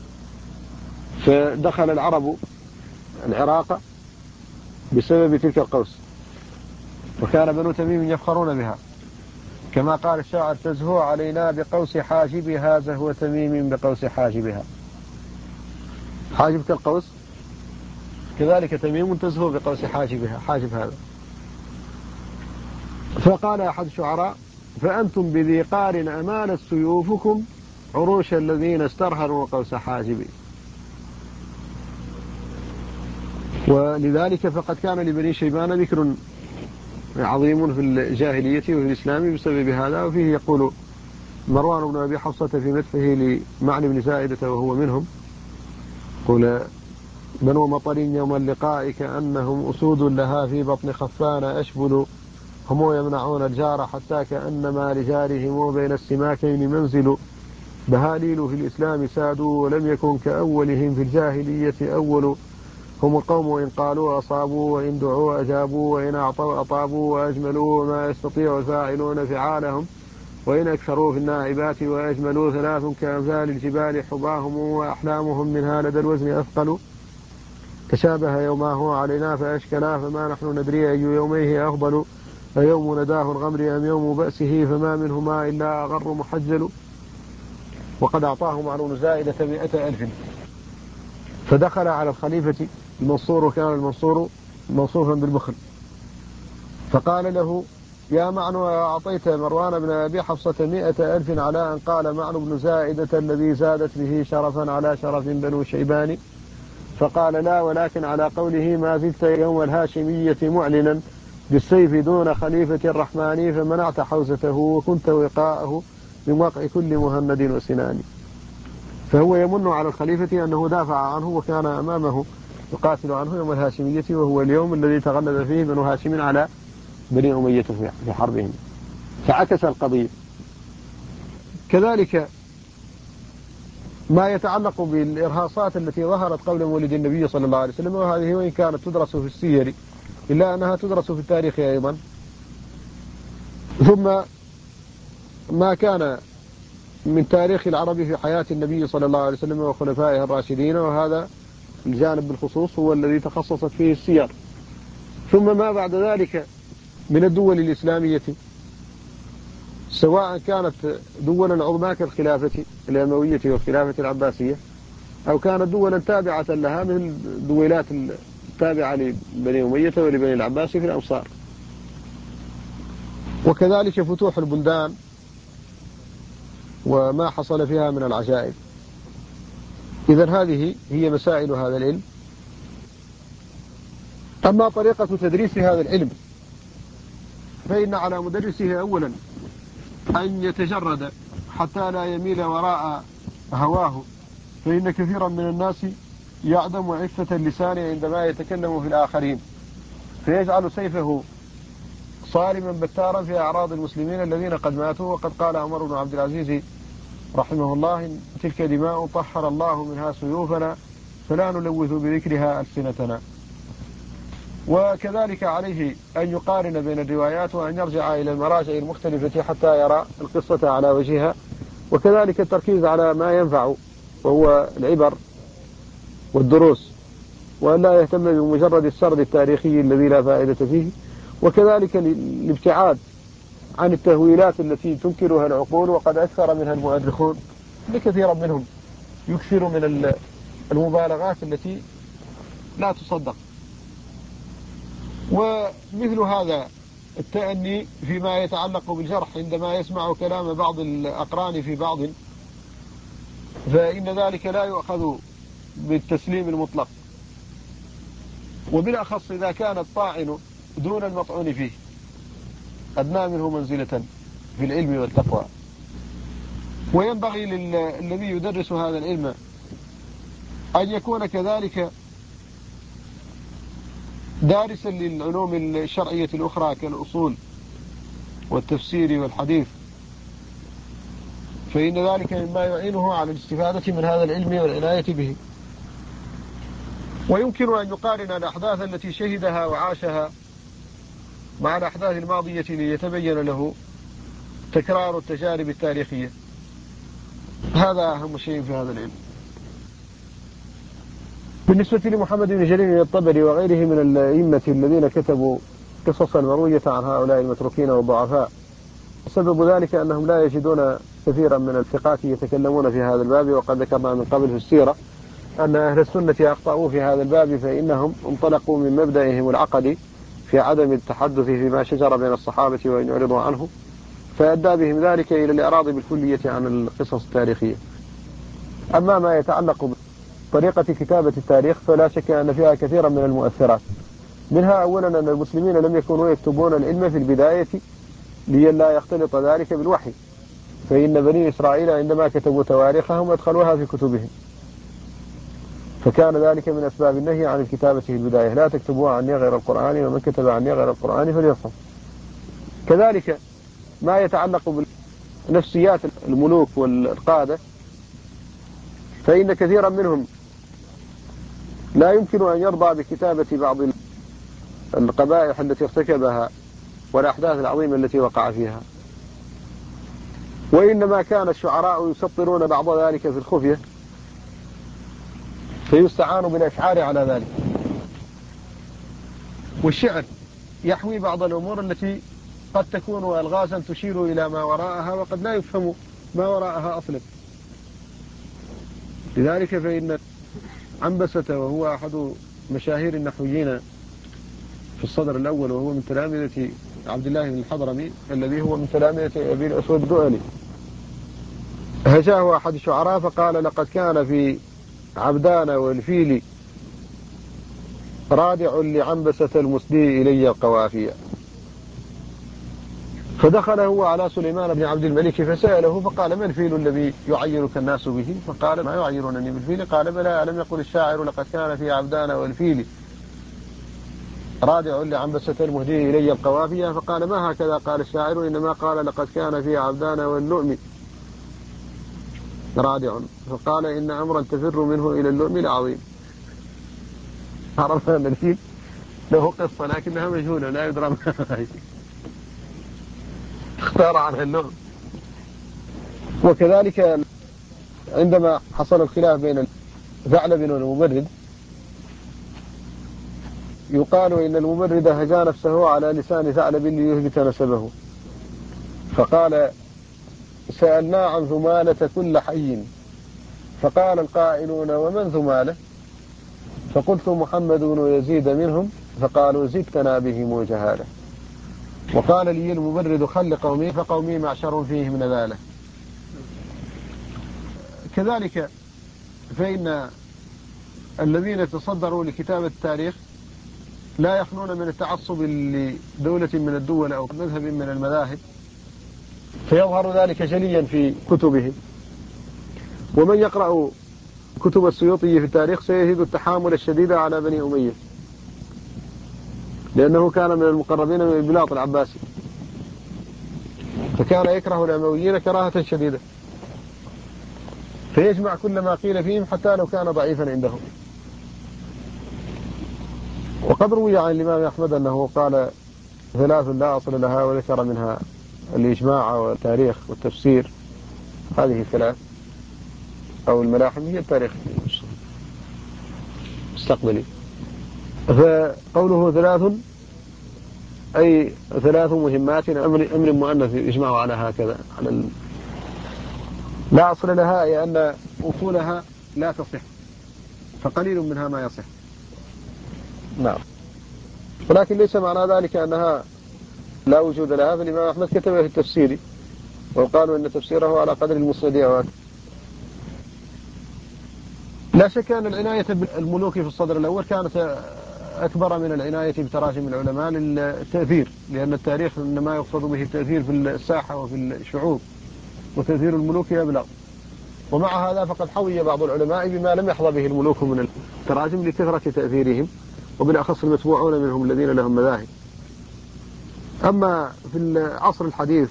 فدخل العرب العراق بسبب تلك القوس، وكان بنو تميم يفخرون بها، كما قال الشاعر: تزهو علينا بقوس حاجبها زهو تميم بقوس حاجبها. حاجب كالقوس، كذلك تميم تزهو بقوس حاجبها، حاجب هذا. فقال أحد الشعراء: فأنتم بذي قار أمانت سيوفكم عروش الذين استرهروا قوس حاجبي. ولذلك فقد كان لبني شيبان ذكر عظيم في الجاهلية وفي الإسلام بسبب هذا. وفيه يقول مروان بن أبي حفصة في مدحه لمعنى بن زائدة وهو منهم: قل بنو مطر يوم اللقاء كأنهم أسود لها في بطن خفان أشبل، هم يمنعون الجار حتى كأنما لجارهم بين السماكين منزل، بهاليل في الإسلام سادوا ولم يكن كأولهم في الجاهلية أول، هم القوم إن قالوا أصابوا وإن دعوا أجابوا وإن أعطوا أطابوا وأجملوا وما يستطيع الفاعلون فعالهم، وإن أكثروا في النائبات وأجملوا ثلاث كأمثال الجبال حباهم وأحلامهم منها لدى الوزن أثقل، تشابه يوماه علينا فأشكلا فما نحن ندري أي يوميه أفضل، أيوم نداه الغمر أم يوم بأسه فما منهما إلا أغر محجل. وقد أعطاهم عن زائدة 100,000. فدخل على الخليفة المنصور، وكان المنصور موصوفا بالبخل، فقال له: يا معنو أعطيت مروان بن أبي حفصة 100,000 على أن قال معنو بن زائدة الذي زادت به شرفا على شرف بنو شيبان؟ فقال: لا، ولكن على قوله ما زلت يوم الهاشمية معلنا بالسيف دون خليفة الرحمن، فمنعت حوزته وكنت وقاءه من وقع كل مهند وسنان. فهو يمن على الخليفة أنه دافع عنه وكان أمامه يقاتل عنه يوم الهاشمية، وهو اليوم الذي تغلب فيه بنو هاشم على بني أمية في حربهم، فعكس القضية. كذلك ما يتعلق بالإرهاصات التي ظهرت قبل مولد النبي صلى الله عليه وسلم، وهذه وإن كانت تدرس في السير إلا أنها تدرس في التاريخ أيضا. ثم ما كان من تاريخ العرب في حياة النبي صلى الله عليه وسلم وخلفائه الراشدين، وهذا الجانب بالخصوص هو الذي تخصصت فيه السير. ثم ما بعد ذلك من الدول الإسلامية، سواء كانت دولا عظمى كالخلافة الأموية والخلافة العباسية، أو كانت دولا تابعة لها من الدولات التابعة لبني أمية ولبني العباس في الأمصار، وكذلك فتوح البلدان وما حصل فيها من العجائب. إذن هذه هي مسائل هذا العلم. أما طريقة تدريس هذا العلم فإن على مدرسه أولا أن يتجرد حتى لا يميل وراء هواه، فإن كثيرا من الناس يعدم عفة اللسان عندما يتكلم في الآخرين، فيجعل سيفه صارما بتارا في أعراض المسلمين الذين قد ماتوا. وقد قال عمر بن عبد العزيز رحمه الله: إن تلك دماء طهر الله منها سيوفنا فلا نلوث بذكرها ألسنتنا. وكذلك عليه أن يقارن بين الروايات وأن يرجع إلى المراجع المختلفة حتى يرى القصة على وجهها، وكذلك التركيز على ما ينفع وهو العبر والدروس، وأن لا يهتم بمجرد السرد التاريخي الذي لا فائدة فيه. وكذلك الابتعاد عن التهويلات التي تنكرها العقول وقد أكثر منها المؤرخون، لكثيرا منهم يكثر من المبالغات التي لا تصدق. ومثل هذا التأني فيما يتعلق بالجرح عندما يسمع كلام بعض الأقران في بعض، فإن ذلك لا يؤخذ بالتسليم المطلق، وبالأخص إذا كان الطاعن دون المطعون فيه أدنى منه منزلة في العلم والتقوى. وينبغي للذي يدرس هذا العلم أن يكون كذلك دارسا للعلوم الشرعية الأخرى كالأصول والتفسير والحديث، فإن ذلك مما يعينه على الاستفادة من هذا العلم والعناية به. ويمكن أن يقارن الأحداث التي شهدها وعاشها مع الأحداث الماضية ليتبين له تكرار التجارب التاريخية. هذا أهم شيء في هذا العلم. بالنسبة لمحمد بن جرير الطبري وغيره من الأئمة الذين كتبوا قصصا مروية عن هؤلاء المتروكين والضعفاء، سبب ذلك أنهم لا يجدون كثيرا من الثقات يتكلمون في هذا الباب. وقد ذكرنا من قبل في السيرة أن أهل السنة أخطأوا في هذا الباب، فإنهم انطلقوا من مبدئهم العقدي في عدم التحدث فيما شجر بين الصحابة وإن يعرضوا عنه، فأدى بهم ذلك إلى الإعراض بالكلية عن القصص التاريخية. أما ما يتعلق بطريقة كتابة التاريخ فلا شك أن فيها كثيرا من المؤثرات. منها أولا أن المسلمين لم يكونوا يكتبون العلم في البداية لئلا يختلط ذلك بالوحي، فإن بني إسرائيل عندما كتبوا تواريخهم أدخلوها في كتبهم، فكان ذلك من أسباب النهي عن الكتابة في البداية: لا تكتبوا عني غير القرآن ومن كتب عني غير القرآن فليصم. كذلك ما يتعلق بنفسيات الملوك والقادة، فإن كثيرا منهم لا يمكن أن يرضى بكتابة بعض القبائح التي ارتكبها والأحداث العظيمة التي وقع فيها، وإنما كان الشعراء يسطرون بعض ذلك في الخفية، فيستعان بالأشعار على ذلك. والشعر يحوي بعض الأمور التي قد تكون ألغازا تشير إلى ما وراءها وقد لا يفهم ما وراءها أصلا. لذلك فإن عنبسة، وهو أحد مشاهير النحويين في الصدر الأول، وهو من تلامذة عبد الله بن الحضرمي الذي هو من تلامذة أبي الأسود الدؤلي، هجاه أحد الشعراء فقال: لقد كان في عبدان والفيل رادع لعنبسة المسدي إلي القوافية. فدخل هو على سليمان بن عبد الملك فسأله فقال: ما الفيل الذي يعيرك الناس به؟ فقال: ما يعيرونني بالفيل. قال: بلى، ألم يقل الشاعر: لقد كان في عبدان والفيل رادع لعنبسة المهدي إلي القوافية؟ فقال: ما هكذا قال الشاعر، إنما قال: لقد كان في عبدان واللؤم رادع. فقال: إن أمرا تفر منه إلى اللؤم العظيم. عرف أن الفيل له قصة لكنها مجهولة لا يدرى ما هي، اختار عنها اللؤم. وكذلك عندما حصل الخلاف بين ثعلب والمبرد، يقال إن المبرد هجا نفسه على لسان ثعلب ليثبت نسبه، فقال: سألنا عن ثمالة كل حي، فقال القائلون: ومن ثمالة؟ فقلت: محمد ويزيد منهم، فقالوا: زدتنا بهم جهالة. وقال لي المبرد: خل قومي فقومي معشر فيهم نذالة. كذلك فإن الذين تصدروا لكتابة التاريخ لا يخلون من التعصب لدولة من الدول أو مذهب من المذاهب، فيظهر ذلك جليا في كتبهم. ومن يقرأ كتب السيوطي في التاريخ سيجد التحامل الشديد على بني أمية، لأنه كان من المقربين من البلاط العباسي، فكان يكره الأمويين كراهة شديدة، فيجمع كل ما قيل فيهم حتى لو كان ضعيفا عندهم. وقد روي عن الإمام أحمد أنه قال: ثلاث لا أصل لها، وذكر منها الإجماع والتاريخ والتفسير. هذه الثلاث أو الملاحم هي التاريخ مستقبلي. فقوله ثلاث أي ثلاث مهمات أمر مؤنث يجمع على هكذا على لا أصل لها، أي أن أصولها لا تصح، فقليل منها ما يصح. نعم. ولكن ليس معنى ذلك أنها لا وجود لها، فالإمام أحمد كتبه في التفسير، وقالوا أن تفسيره على قدر المسند. لا شك أن العناية بالملوك في الصدر الأول كانت أكبر من العناية بتراجم العلماء للتأثير، لأن التاريخ إنما يقصد به التأثير في الساحة وفي الشعوب، وتأثير الملوك أبلغ. ومع هذا فقد حوي بعض العلماء بما لم يحظى به الملوك من التراجم لكثرة تأثيرهم وبالأخص المتبوعون منهم الذين لهم مذاهب. أما في العصر الحديث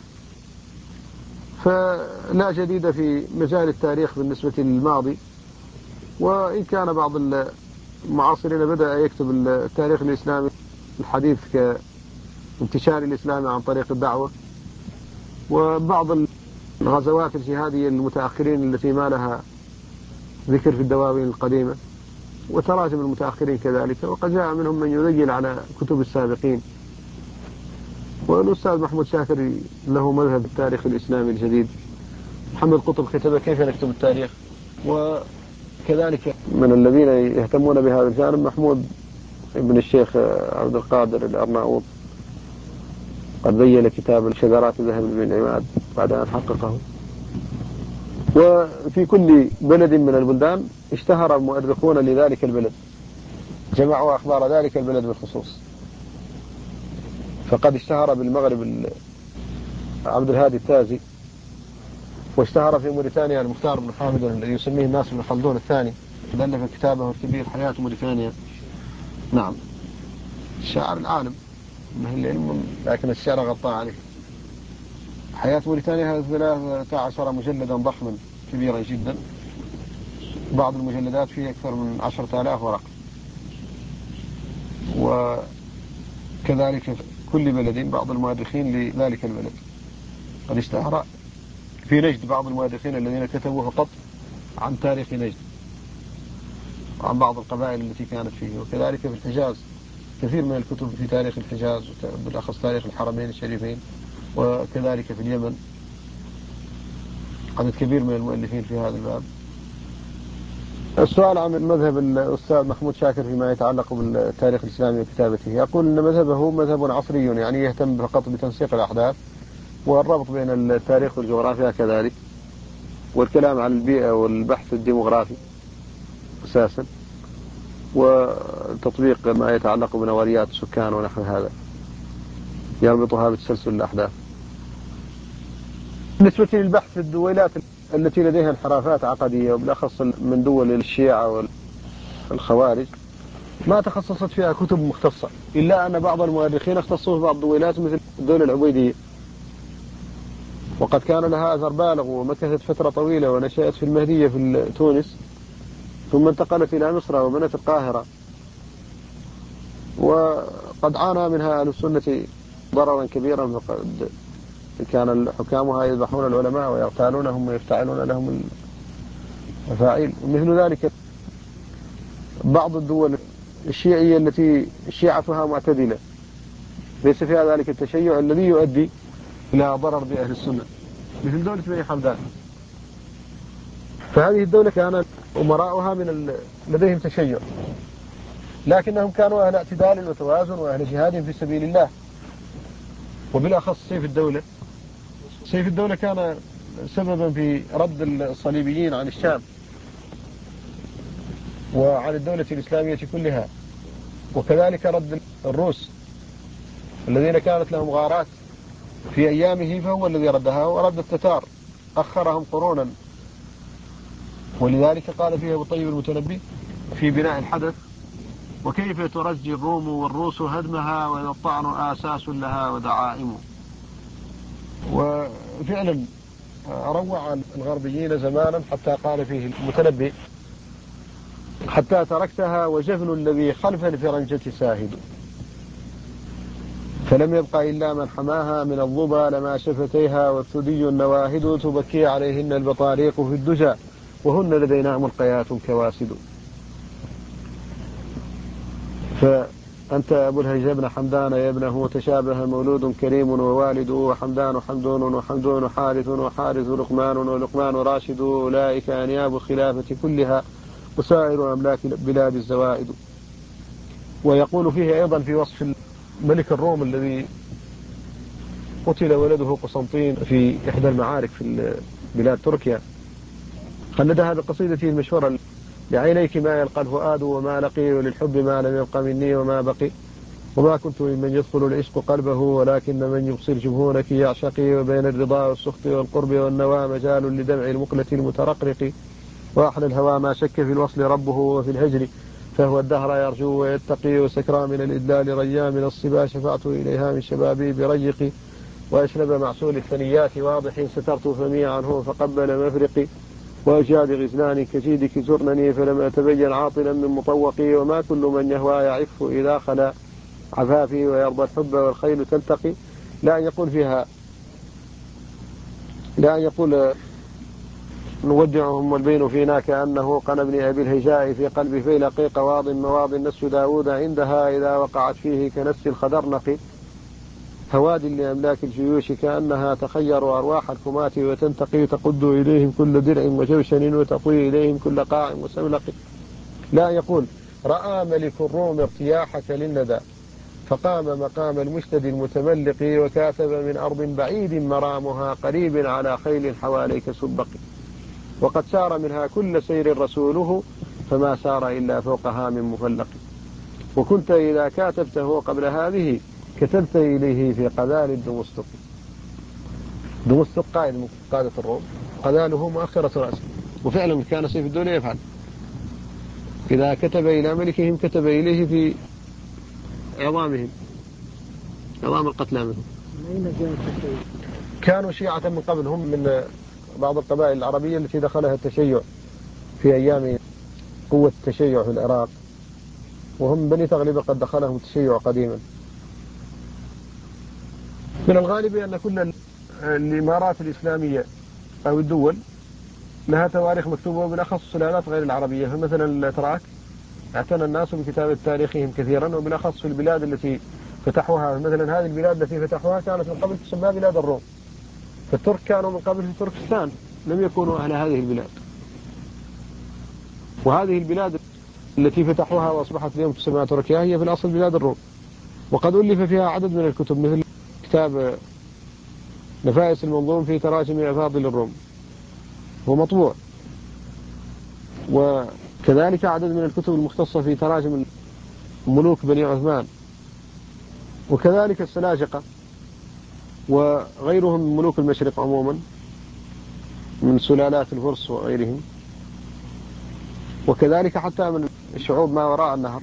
فلا جديد في مجال التاريخ بالنسبة للماضي، وإن كان بعض المعاصرين بدأ يكتب التاريخ الإسلامي الحديث كانتشار الإسلام عن طريق الدعوة، وبعض الغزوات الجهادية المتأخرين التي ما لها ذكر في الدواوين القديمة، وتراجم المتأخرين كذلك، وقد جاء منهم من يذيل على كتب السابقين. والأستاذ محمود شاكر له مذهب التاريخ الإسلامي الجديد. محمد قطب كتب كيف نكتب التاريخ، وكذلك من الذين يهتمون بهذا الجانب محمود ابن الشيخ عبد القادر الأرناؤوط، قد ذيل كتاب شذرات ذهب بن عماد بعد أن حققه. وفي كل بلد من البلدان اشتهر المؤرخون لذلك البلد، جمعوا أخبار ذلك البلد بالخصوص. فقد اشتهر بالمغرب عبد الهادي التازي، واشتهر في موريتانيا المختار بن حامد الذي يسميه الناس ابن خلدون الثاني، ألف كتابه الكبير حياة موريتانيا. نعم، شاعر العالم ما هي العلم، لكن الشعر غطى عليه. حياة موريتانيا 13 مجلدا ضخما كبيرا جدا، بعض المجلدات فيه أكثر من 10,000 ورقة. وكذلك في كل بلد بعض المؤرخين لذلك البلد. قد اشتهر في نجد بعض المؤرخين الذين كتبوا فقط عن تاريخ نجد وعن بعض القبائل التي كانت فيه. وكذلك في الحجاز كثير من الكتب في تاريخ الحجاز، بالأخص تاريخ الحرمين الشريفين. وكذلك في اليمن عدد كبير من المؤلفين في هذا الباب. السؤال عن مذهب الأستاذ محمود شاكر فيما يتعلق بالتاريخ الإسلامي وكتابته، يقول أن مذهبه مذهب عصري، يعني يهتم فقط بتنسيق الأحداث والربط بين التاريخ والجغرافيا كذلك، والكلام عن البيئة والبحث الديموغرافي أساسا، وتطبيق ما يتعلق بنظريات السكان ونحو هذا، يربطها بتسلسل الأحداث. بالنسبة للبحث في الدولات التي لديها انحرافات عقدية، وبالأخص من دول الشيعة والخوارج، ما تخصصت فيها كتب مختصة، إلا أن بعض المؤرخين اختصوا في بعض الدولات مثل الدولة العبيدية، وقد كان لها أثر بالغ ومكثت فترة طويلة، ونشأت في المهدية في تونس، ثم انتقلت إلى مصر وبنت القاهرة. وقد عانى منها أهل السنة ضررا كبيرا، فقد كان حكامها يذبحون العلماء ويغتالونهم ويفتعلون لهم المفاعيل. ومثل ذلك بعض الدول الشيعية التي شيعتها معتدلة، ليس فيها ذلك التشيع الذي يؤدي إلى ضرر بأهل السنة، مثل دولة بني حمدان. فهذه الدولة كان أمراؤها لديهم تشيع، لكنهم كانوا أهل اعتدال وتوازن وأهل جهاد في سبيل الله. وبالأخص سيف الدولة كان سببا في رد الصليبيين عن الشام وعن الدولة الإسلامية كلها، وكذلك رد الروس الذين كانت لهم غارات في أيامه، فهو الذي ردها. ورد التتار أخرهم قرونا، ولذلك قال فيه أبو طيب المتنبي في بناء الحدث: وكيف ترجي الروم والروس هدمها، وإذا الطعن آساس لها ودعائم. وفعلا روع الغربيين زمانا حتى قال فيه المتنبي: حتى تركتها وجفن الذي خلف الفرنجة ساهد، فلم يبق إلا من حماها من الظبا لما شفتيها، والثدي النواهد تبكي عليهن البطاريق في الدجى، وهن لدينا ملقيات كواسد. فأنت أبو الهيجاء بن حمدان يا ابنه تشابه مولود كريم ووالد، وحمدان حمدون وحمدون حارث وحارث لقمان ولقمان راشد، أولئك أنياب الخلافة كلها وسائر أملاك بلاد الزوائد. ويقول فيه أيضا في وصف ملك الروم الذي قتل ولده قسنطين في إحدى المعارك في بلاد تركيا، خلدها بقصيدته المشهورة: لعينيك ما يلقى الفؤاد وما لقي، وللحب ما لم يبق مني وما بقي، وما كنت ممن يدخل العشق قلبه، ولكن من يبصر جبهونك يعشقي، وبين الرضا والسخط والقرب والنوى مجال لدمع المقلة المترقرق، وأحلى الهوى ما شك في الوصل ربه، وفي الهجر فهو الدهر يرجو ويتقي، وسكرى من الإدلال ريا من الصبا، شفعت إليها من شبابي بريقي، وأشرب معسول الثنيات واضح، سترت فمي عنه فقبل مفرقي، وأجاد غزلان كجيدك زرنني، فلم أتبين عاطلا من مطوقي، وما كل من يهوى يعف إذا خلا عفافي، ويرضى الحب والخيل تلتقي. لا أن يقول فيها، لا أن يقول نودعهم والبين فينا كأنه قنا ابن أبي الهجاء في قلب فيلق، قواض مواض نس داود عندها إذا وقعت فيه كنس الخدرنق، هواد لأملاك الجيوش كأنها تخير أرواح الكماة، وتنتقي تقد إليهم كل درع وجوشن، وتطوي إليهم كل قاع وسولق. لا يقول رأى ملك الروم ارتياحك للندى، فقام مقام المشتد المتملق، وكاتب من أرض بعيد مرامها قريب على خيل حواليك سبق، وقد سار منها كل سير رسوله، فما سار إلا فوقها من مفلق، وكنت إذا كاتبته قبل هذه كتبت إليه في قذال الدمسطق. دمسطق قائد من قادة الروم، قذاله مؤخرة رأسه، وفعلا كان سيف الدولة يفعل إذا كتب إلى ملكهم كتب إليه في عظامهم، عظام القتلى منهم. كانوا شيعة من قبل، هم من بعض القبائل العربية التي دخلها التشيع في أيام قوة التشيع في العراق، وهم بني تغلب قد دخلهم التشيع قديما. من الغالب أن كل الإمارات الإسلامية أو الدول لها تواريخ مكتوبة، بالأخص السلالات غير العربية. فمثلا الأتراك اعتنى الناس بكتابة تاريخهم كثيرا، وبالأخص في البلاد التي فتحوها. مثلا هذه البلاد التي فتحوها كانت من قبل تسمى بلاد الروم، فالترك كانوا من قبل في تركستان، لم يكونوا أهل هذه البلاد. وهذه البلاد التي فتحوها وأصبحت اليوم تسمى تركيا هي في الأصل بلاد الروم، وقد ألف فيها عدد من الكتب، مثل كتاب نفائس المنظوم في تراجم أفاضل الروم، هو مطبوع، وكذلك عدد من الكتب المختصة في تراجم ملوك بني عثمان، وكذلك السلاجقة وغيرهم من ملوك المشرق عموما من سلالات الفرس وغيرهم، وكذلك حتى من الشعوب ما وراء النهر.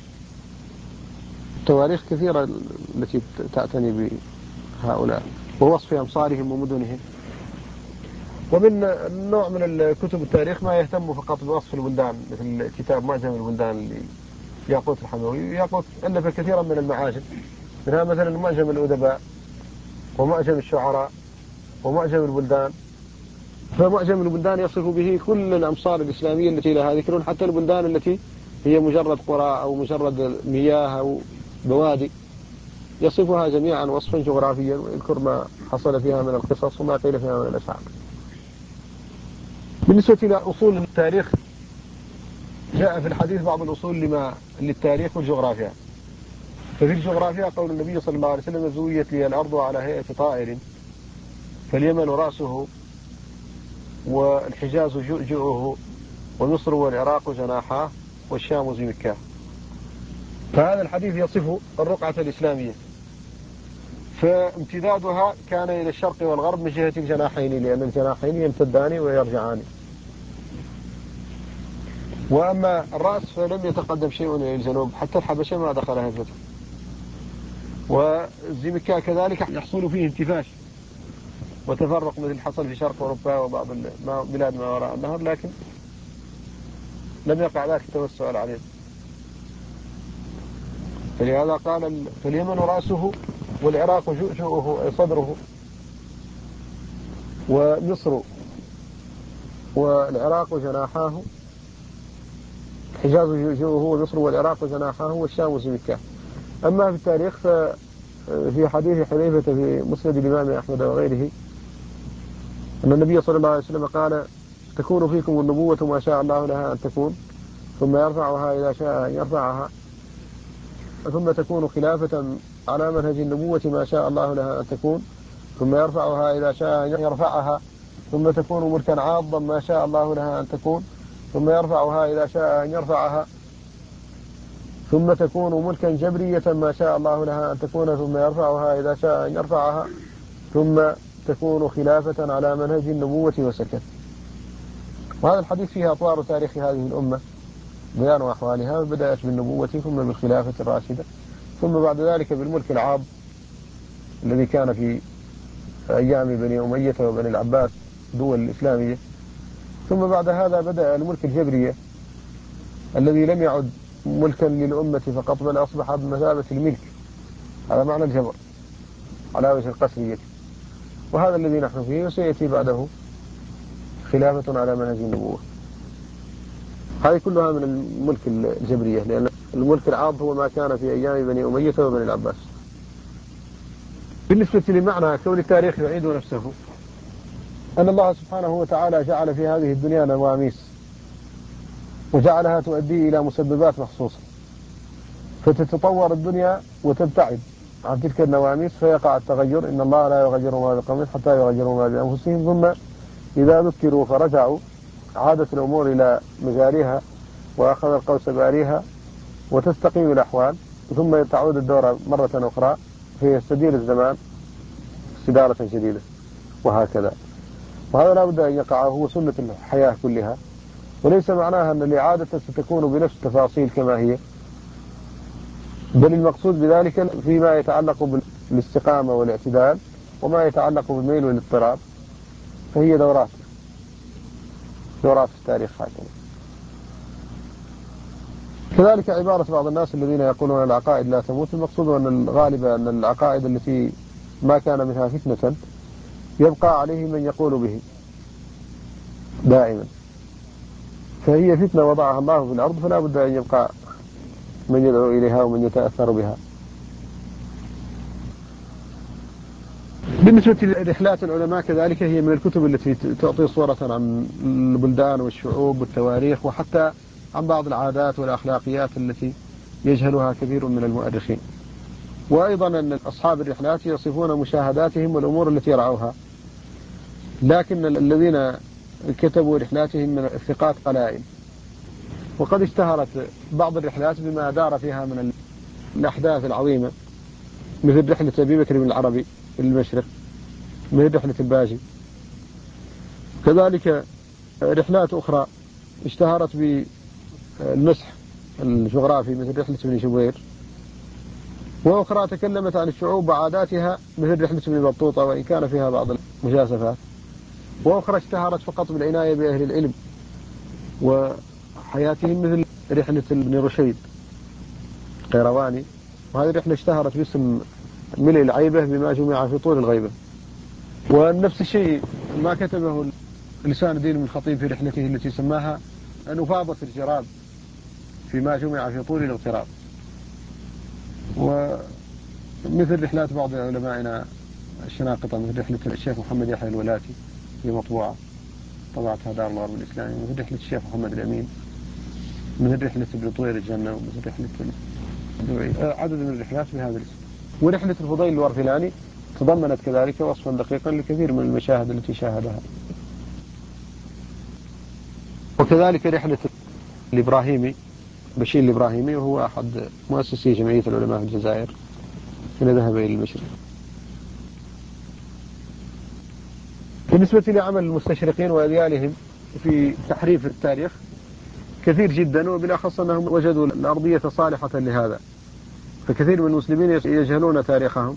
تواريخ كثيرة التي تعتني بهؤلاء ووصف أمصارهم ومدنهم. ومن نوع من الكتب التاريخ ما يهتم فقط بوصف البلدان، مثل كتاب معجم البلدان لياقوت الحموي. ياقوت ألف كثيرا من المعاجم، منها مثلا معجم الأدباء، ومعجم الشعراء، ومعجم البلدان. فمعجم البلدان يصف به كل الأمصار الإسلامية التي لها ذكر، حتى البلدان التي هي مجرد قرى أو مجرد مياه أو بوادي، يصفها جميعا وصفا جغرافيا، ويذكر ما حصل فيها من القصص وما قيل فيها من الأشعار. بالنسبة إلى أصول التاريخ، جاء في الحديث بعض الأصول للتاريخ والجغرافيا. ففي الجغرافيا قول النبي صلى الله عليه وسلم: زويت لي الأرض على هيئة طائر، فاليمن رأسه، والحجاز جؤجؤه، ومصر والعراق جناحاه، والشام زمكاه. فهذا الحديث يصف الرقعة الإسلامية، فامتدادها كان إلى الشرق والغرب من جهة الجناحين، لأن الجناحين يمتدان ويرجعان. وأما الرأس فلم يتقدم شيء إلى الجنوب، حتى الحبشة ما دخلها الفتح. والزمكاء كذلك يحصل فيه انتفاش وتفرق مثل حصل في شرق أوروبا وبعض بلاد ما وراء النهر، لكن لم يقع ذلك التوسع العريض. فلهذا قال: فاليمن رأسه، والعراق جؤجؤه أي صدره، ومصر والعراق جناحاه، الحجاز جؤجؤه، ومصر والعراق جناحاه، والشام زمكاه. أما في التاريخ ففي حديث حذيفة في مسند الإمام أحمد وغيره أن النبي صلى الله عليه وسلم قال: تكون فيكم النبوة ما شاء الله لها أن تكون، ثم يرفعها إذا شاء أن يرفعها، ثم تكون خلافة على منهج النبوة ما شاء الله لها أن تكون، ثم يرفعها إذا شاء أن يرفعها، ثم تكون ملكا عاضا ما شاء الله لها أن تكون، ثم يرفعها إذا شاء أن يرفعها، ثم تكون ملكا جبرية ما شاء الله لها أن تكون، ثم يرفعها إذا شاء أن يرفعها، ثم تكون خلافة على منهج النبوة وسكت. وهذا الحديث فيه أطوار تاريخ هذه الأمة، بيان أحوالها، بدأت بالنبوة ثم بالخلافة الراشدة، ثم بعد ذلك بالملك العاض الذي كان في أيام بني أمية وبني العباس دول الإسلامية. ثم بعد هذا بدأ الملك الجبرية الذي لم يعد ملكا للأمة فقط، بل أصبح بمثابة الملك على معنى الجبر على وجه القسرية، وهذا الذي نحن فيه، وسيأتي بعده خلافة على منهج النبوة. هذه كلها من الملك الجبرية، لأن الملك العاض هو ما كان في أيام بني أمية وبني العباس. بالنسبة لمعنى كون التاريخ يعيد نفسه، أن الله سبحانه وتعالى جعل في هذه الدنيا نواميس، وجعلها تؤدي إلى مسببات مخصوصة، فتتطور الدنيا وتبتعد عن تلك النواميس فيقع التغير. إن الله لا يغير ما بقوم حتى يغيروا ما بأنفسهم، ثم إذا ذكروا فرجعوا عادت الأمور إلى مجاريها وأخذ القوس باريها وتستقيم الأحوال، ثم تعود الدورة مرة أخرى فيستدير الزمان استدارة جديدة، وهكذا. وهذا لا بد أن يقع، هو سنة الحياة كلها، وليس معناها أن الإعادة ستكون بنفس التفاصيل كما هي، بل المقصود بذلك فيما يتعلق بالاستقامة والاعتدال، وما يتعلق بالميل والاضطراب فهي دورات في التاريخ هكذا. كذلك عبارة بعض الناس الذين يقولون العقائد لا تموت، المقصود أن الغالب أن العقائد التي ما كان منها فتنة يبقى عليه من يقول به دائما، فهي فتنة وضعها الله في الأرض، فلا بد أن يبقى من يدعو إليها ومن يتأثر بها. بالنسبة لرحلات العلماء كذلك، هي من الكتب التي تعطي صورة عن البلدان والشعوب والتواريخ، وحتى عن بعض العادات والأخلاقيات التي يجهلها كثير من المؤرخين. وأيضا أن أصحاب الرحلات يصفون مشاهداتهم والأمور التي رأوها، لكن الذين كتبوا رحلاتهم من الثقات قلائل. وقد اشتهرت بعض الرحلات بما دار فيها من الأحداث العظيمة، مثل رحلة أبي بكر بن العربي إلى المشرق، مثل رحلة الباجي. كذلك رحلات أخرى اشتهرت بالمسح الجغرافي، مثل رحلة ابن شبير، وأخرى تكلمت عن الشعوب وعاداتها، مثل رحلة ابن بطوطة وإن كان فيها بعض المجازفات، وأخرى اشتهرت فقط بالعناية بأهل العلم وحياتهم، مثل رحلة ابن رشيد القيرواني، وهذه الرحلة اشتهرت باسم ملء العيبة بما جمع في طول الغيبة. ونفس الشيء ما كتبه لسان الدين بن الخطيب في رحلته التي سماها نفاضة الجراب فيما جمع في طول الاغتراب. ومثل رحلات بعض علمائنا الشناقطة، مثل رحلة الشيخ محمد يحيى الولاتي في مطبوعة طبعتها دار الغرب الإسلامي، مثل رحلة الشيخ محمد الأمين، مثل رحلة ابن طوير الجنة، ومثل رحلة عدد من الرحلات بهذا الاسم. ورحلة الفضيل الورفلاني تضمنت كذلك وصفا دقيقا لكثير من المشاهد التي شاهدها. وكذلك رحلة الإبراهيمي بشير الإبراهيمي، وهو أحد مؤسسي جمعية العلماء في الجزائر حين ذهب إلى المشرق. بالنسبة لعمل المستشرقين وأذيالهم في تحريف التاريخ كثير جدا، وبالأخص أنهم وجدوا الأرضية صالحة لهذا، فكثير من المسلمين يجهلون تاريخهم،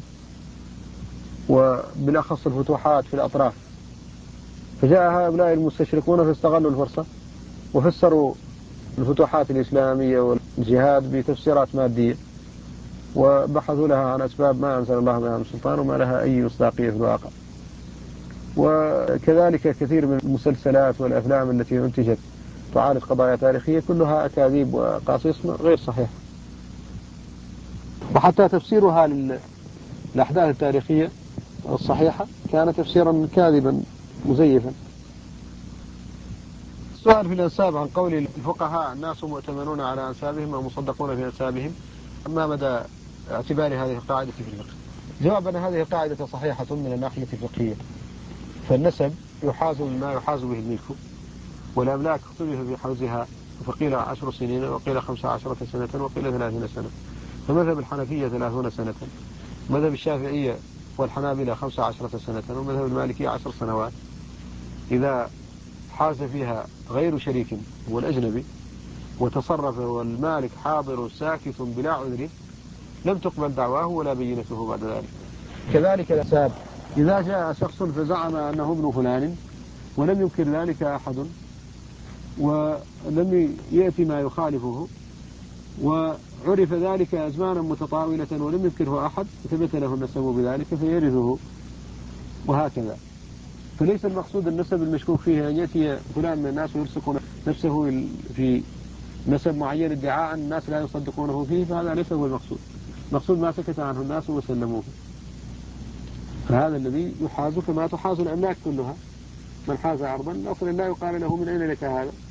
وبالأخص الفتوحات في الأطراف. فجاء هؤلاء المستشرقون فاستغلوا الفرصة وفسروا الفتوحات الإسلامية والجهاد بتفسيرات مادية، وبحثوا لها عن أسباب ما أنزل الله بها من سلطان وما لها أي مصداقية في الواقع. وكذلك كثير من المسلسلات والأفلام التي انتجت تعالج قضايا تاريخية كلها أكاذيب وقصص غير صحيحة، وحتى تفسيرها للأحداث التاريخية الصحيحة كان تفسيرا كاذبا مزيفا. السؤال في الأنساب عن قول الفقهاء الناس مؤتمنون على أنسابهم ومصدقون في أنسابهم، ما مدى اعتبار هذه القاعدة في الفقه؟ جواب أن هذه القاعدة صحيحة من الناحية الفقهية، فالنسب يحاز بما يحاز به الملك، والأملاك اختلف في حوزها، فقيل 10 سنين وقيل 15 سنة وقيل 30 سنة. فمذهب الحنفية 30 سنة، مذهب الشافعية والحنابلة 15 سنة، ومذهب المالكية 10 سنوات إذا حاز فيها غير شريك هو الأجنبي، وتصرف والمالك حاضر ساكت بلا عذر لم تقبل دعواه ولا بينته بعد ذلك. كذلك الأنساب، إذا جاء شخص فزعم أنه ابن فلان ولم ينكر ذلك أحد ولم يأتي ما يخالفه وعرف ذلك أزمانا متطاولة ولم ينكره أحد ثبت له النسب بذلك فيرثه، وهكذا. فليس المقصود النسب المشكوك فيه أن يأتي فلان من الناس ويلصق نفسه في نسب معين ادعاء الناس لا يصدقونه فيه، فهذا ليس هو المقصود. المقصود ما سكت عنه الناس وسلموه، فهذا الذي يحاز كما تحاز الأملاك كلها. من حاز عرضا لا يقال له من أين لك هذا،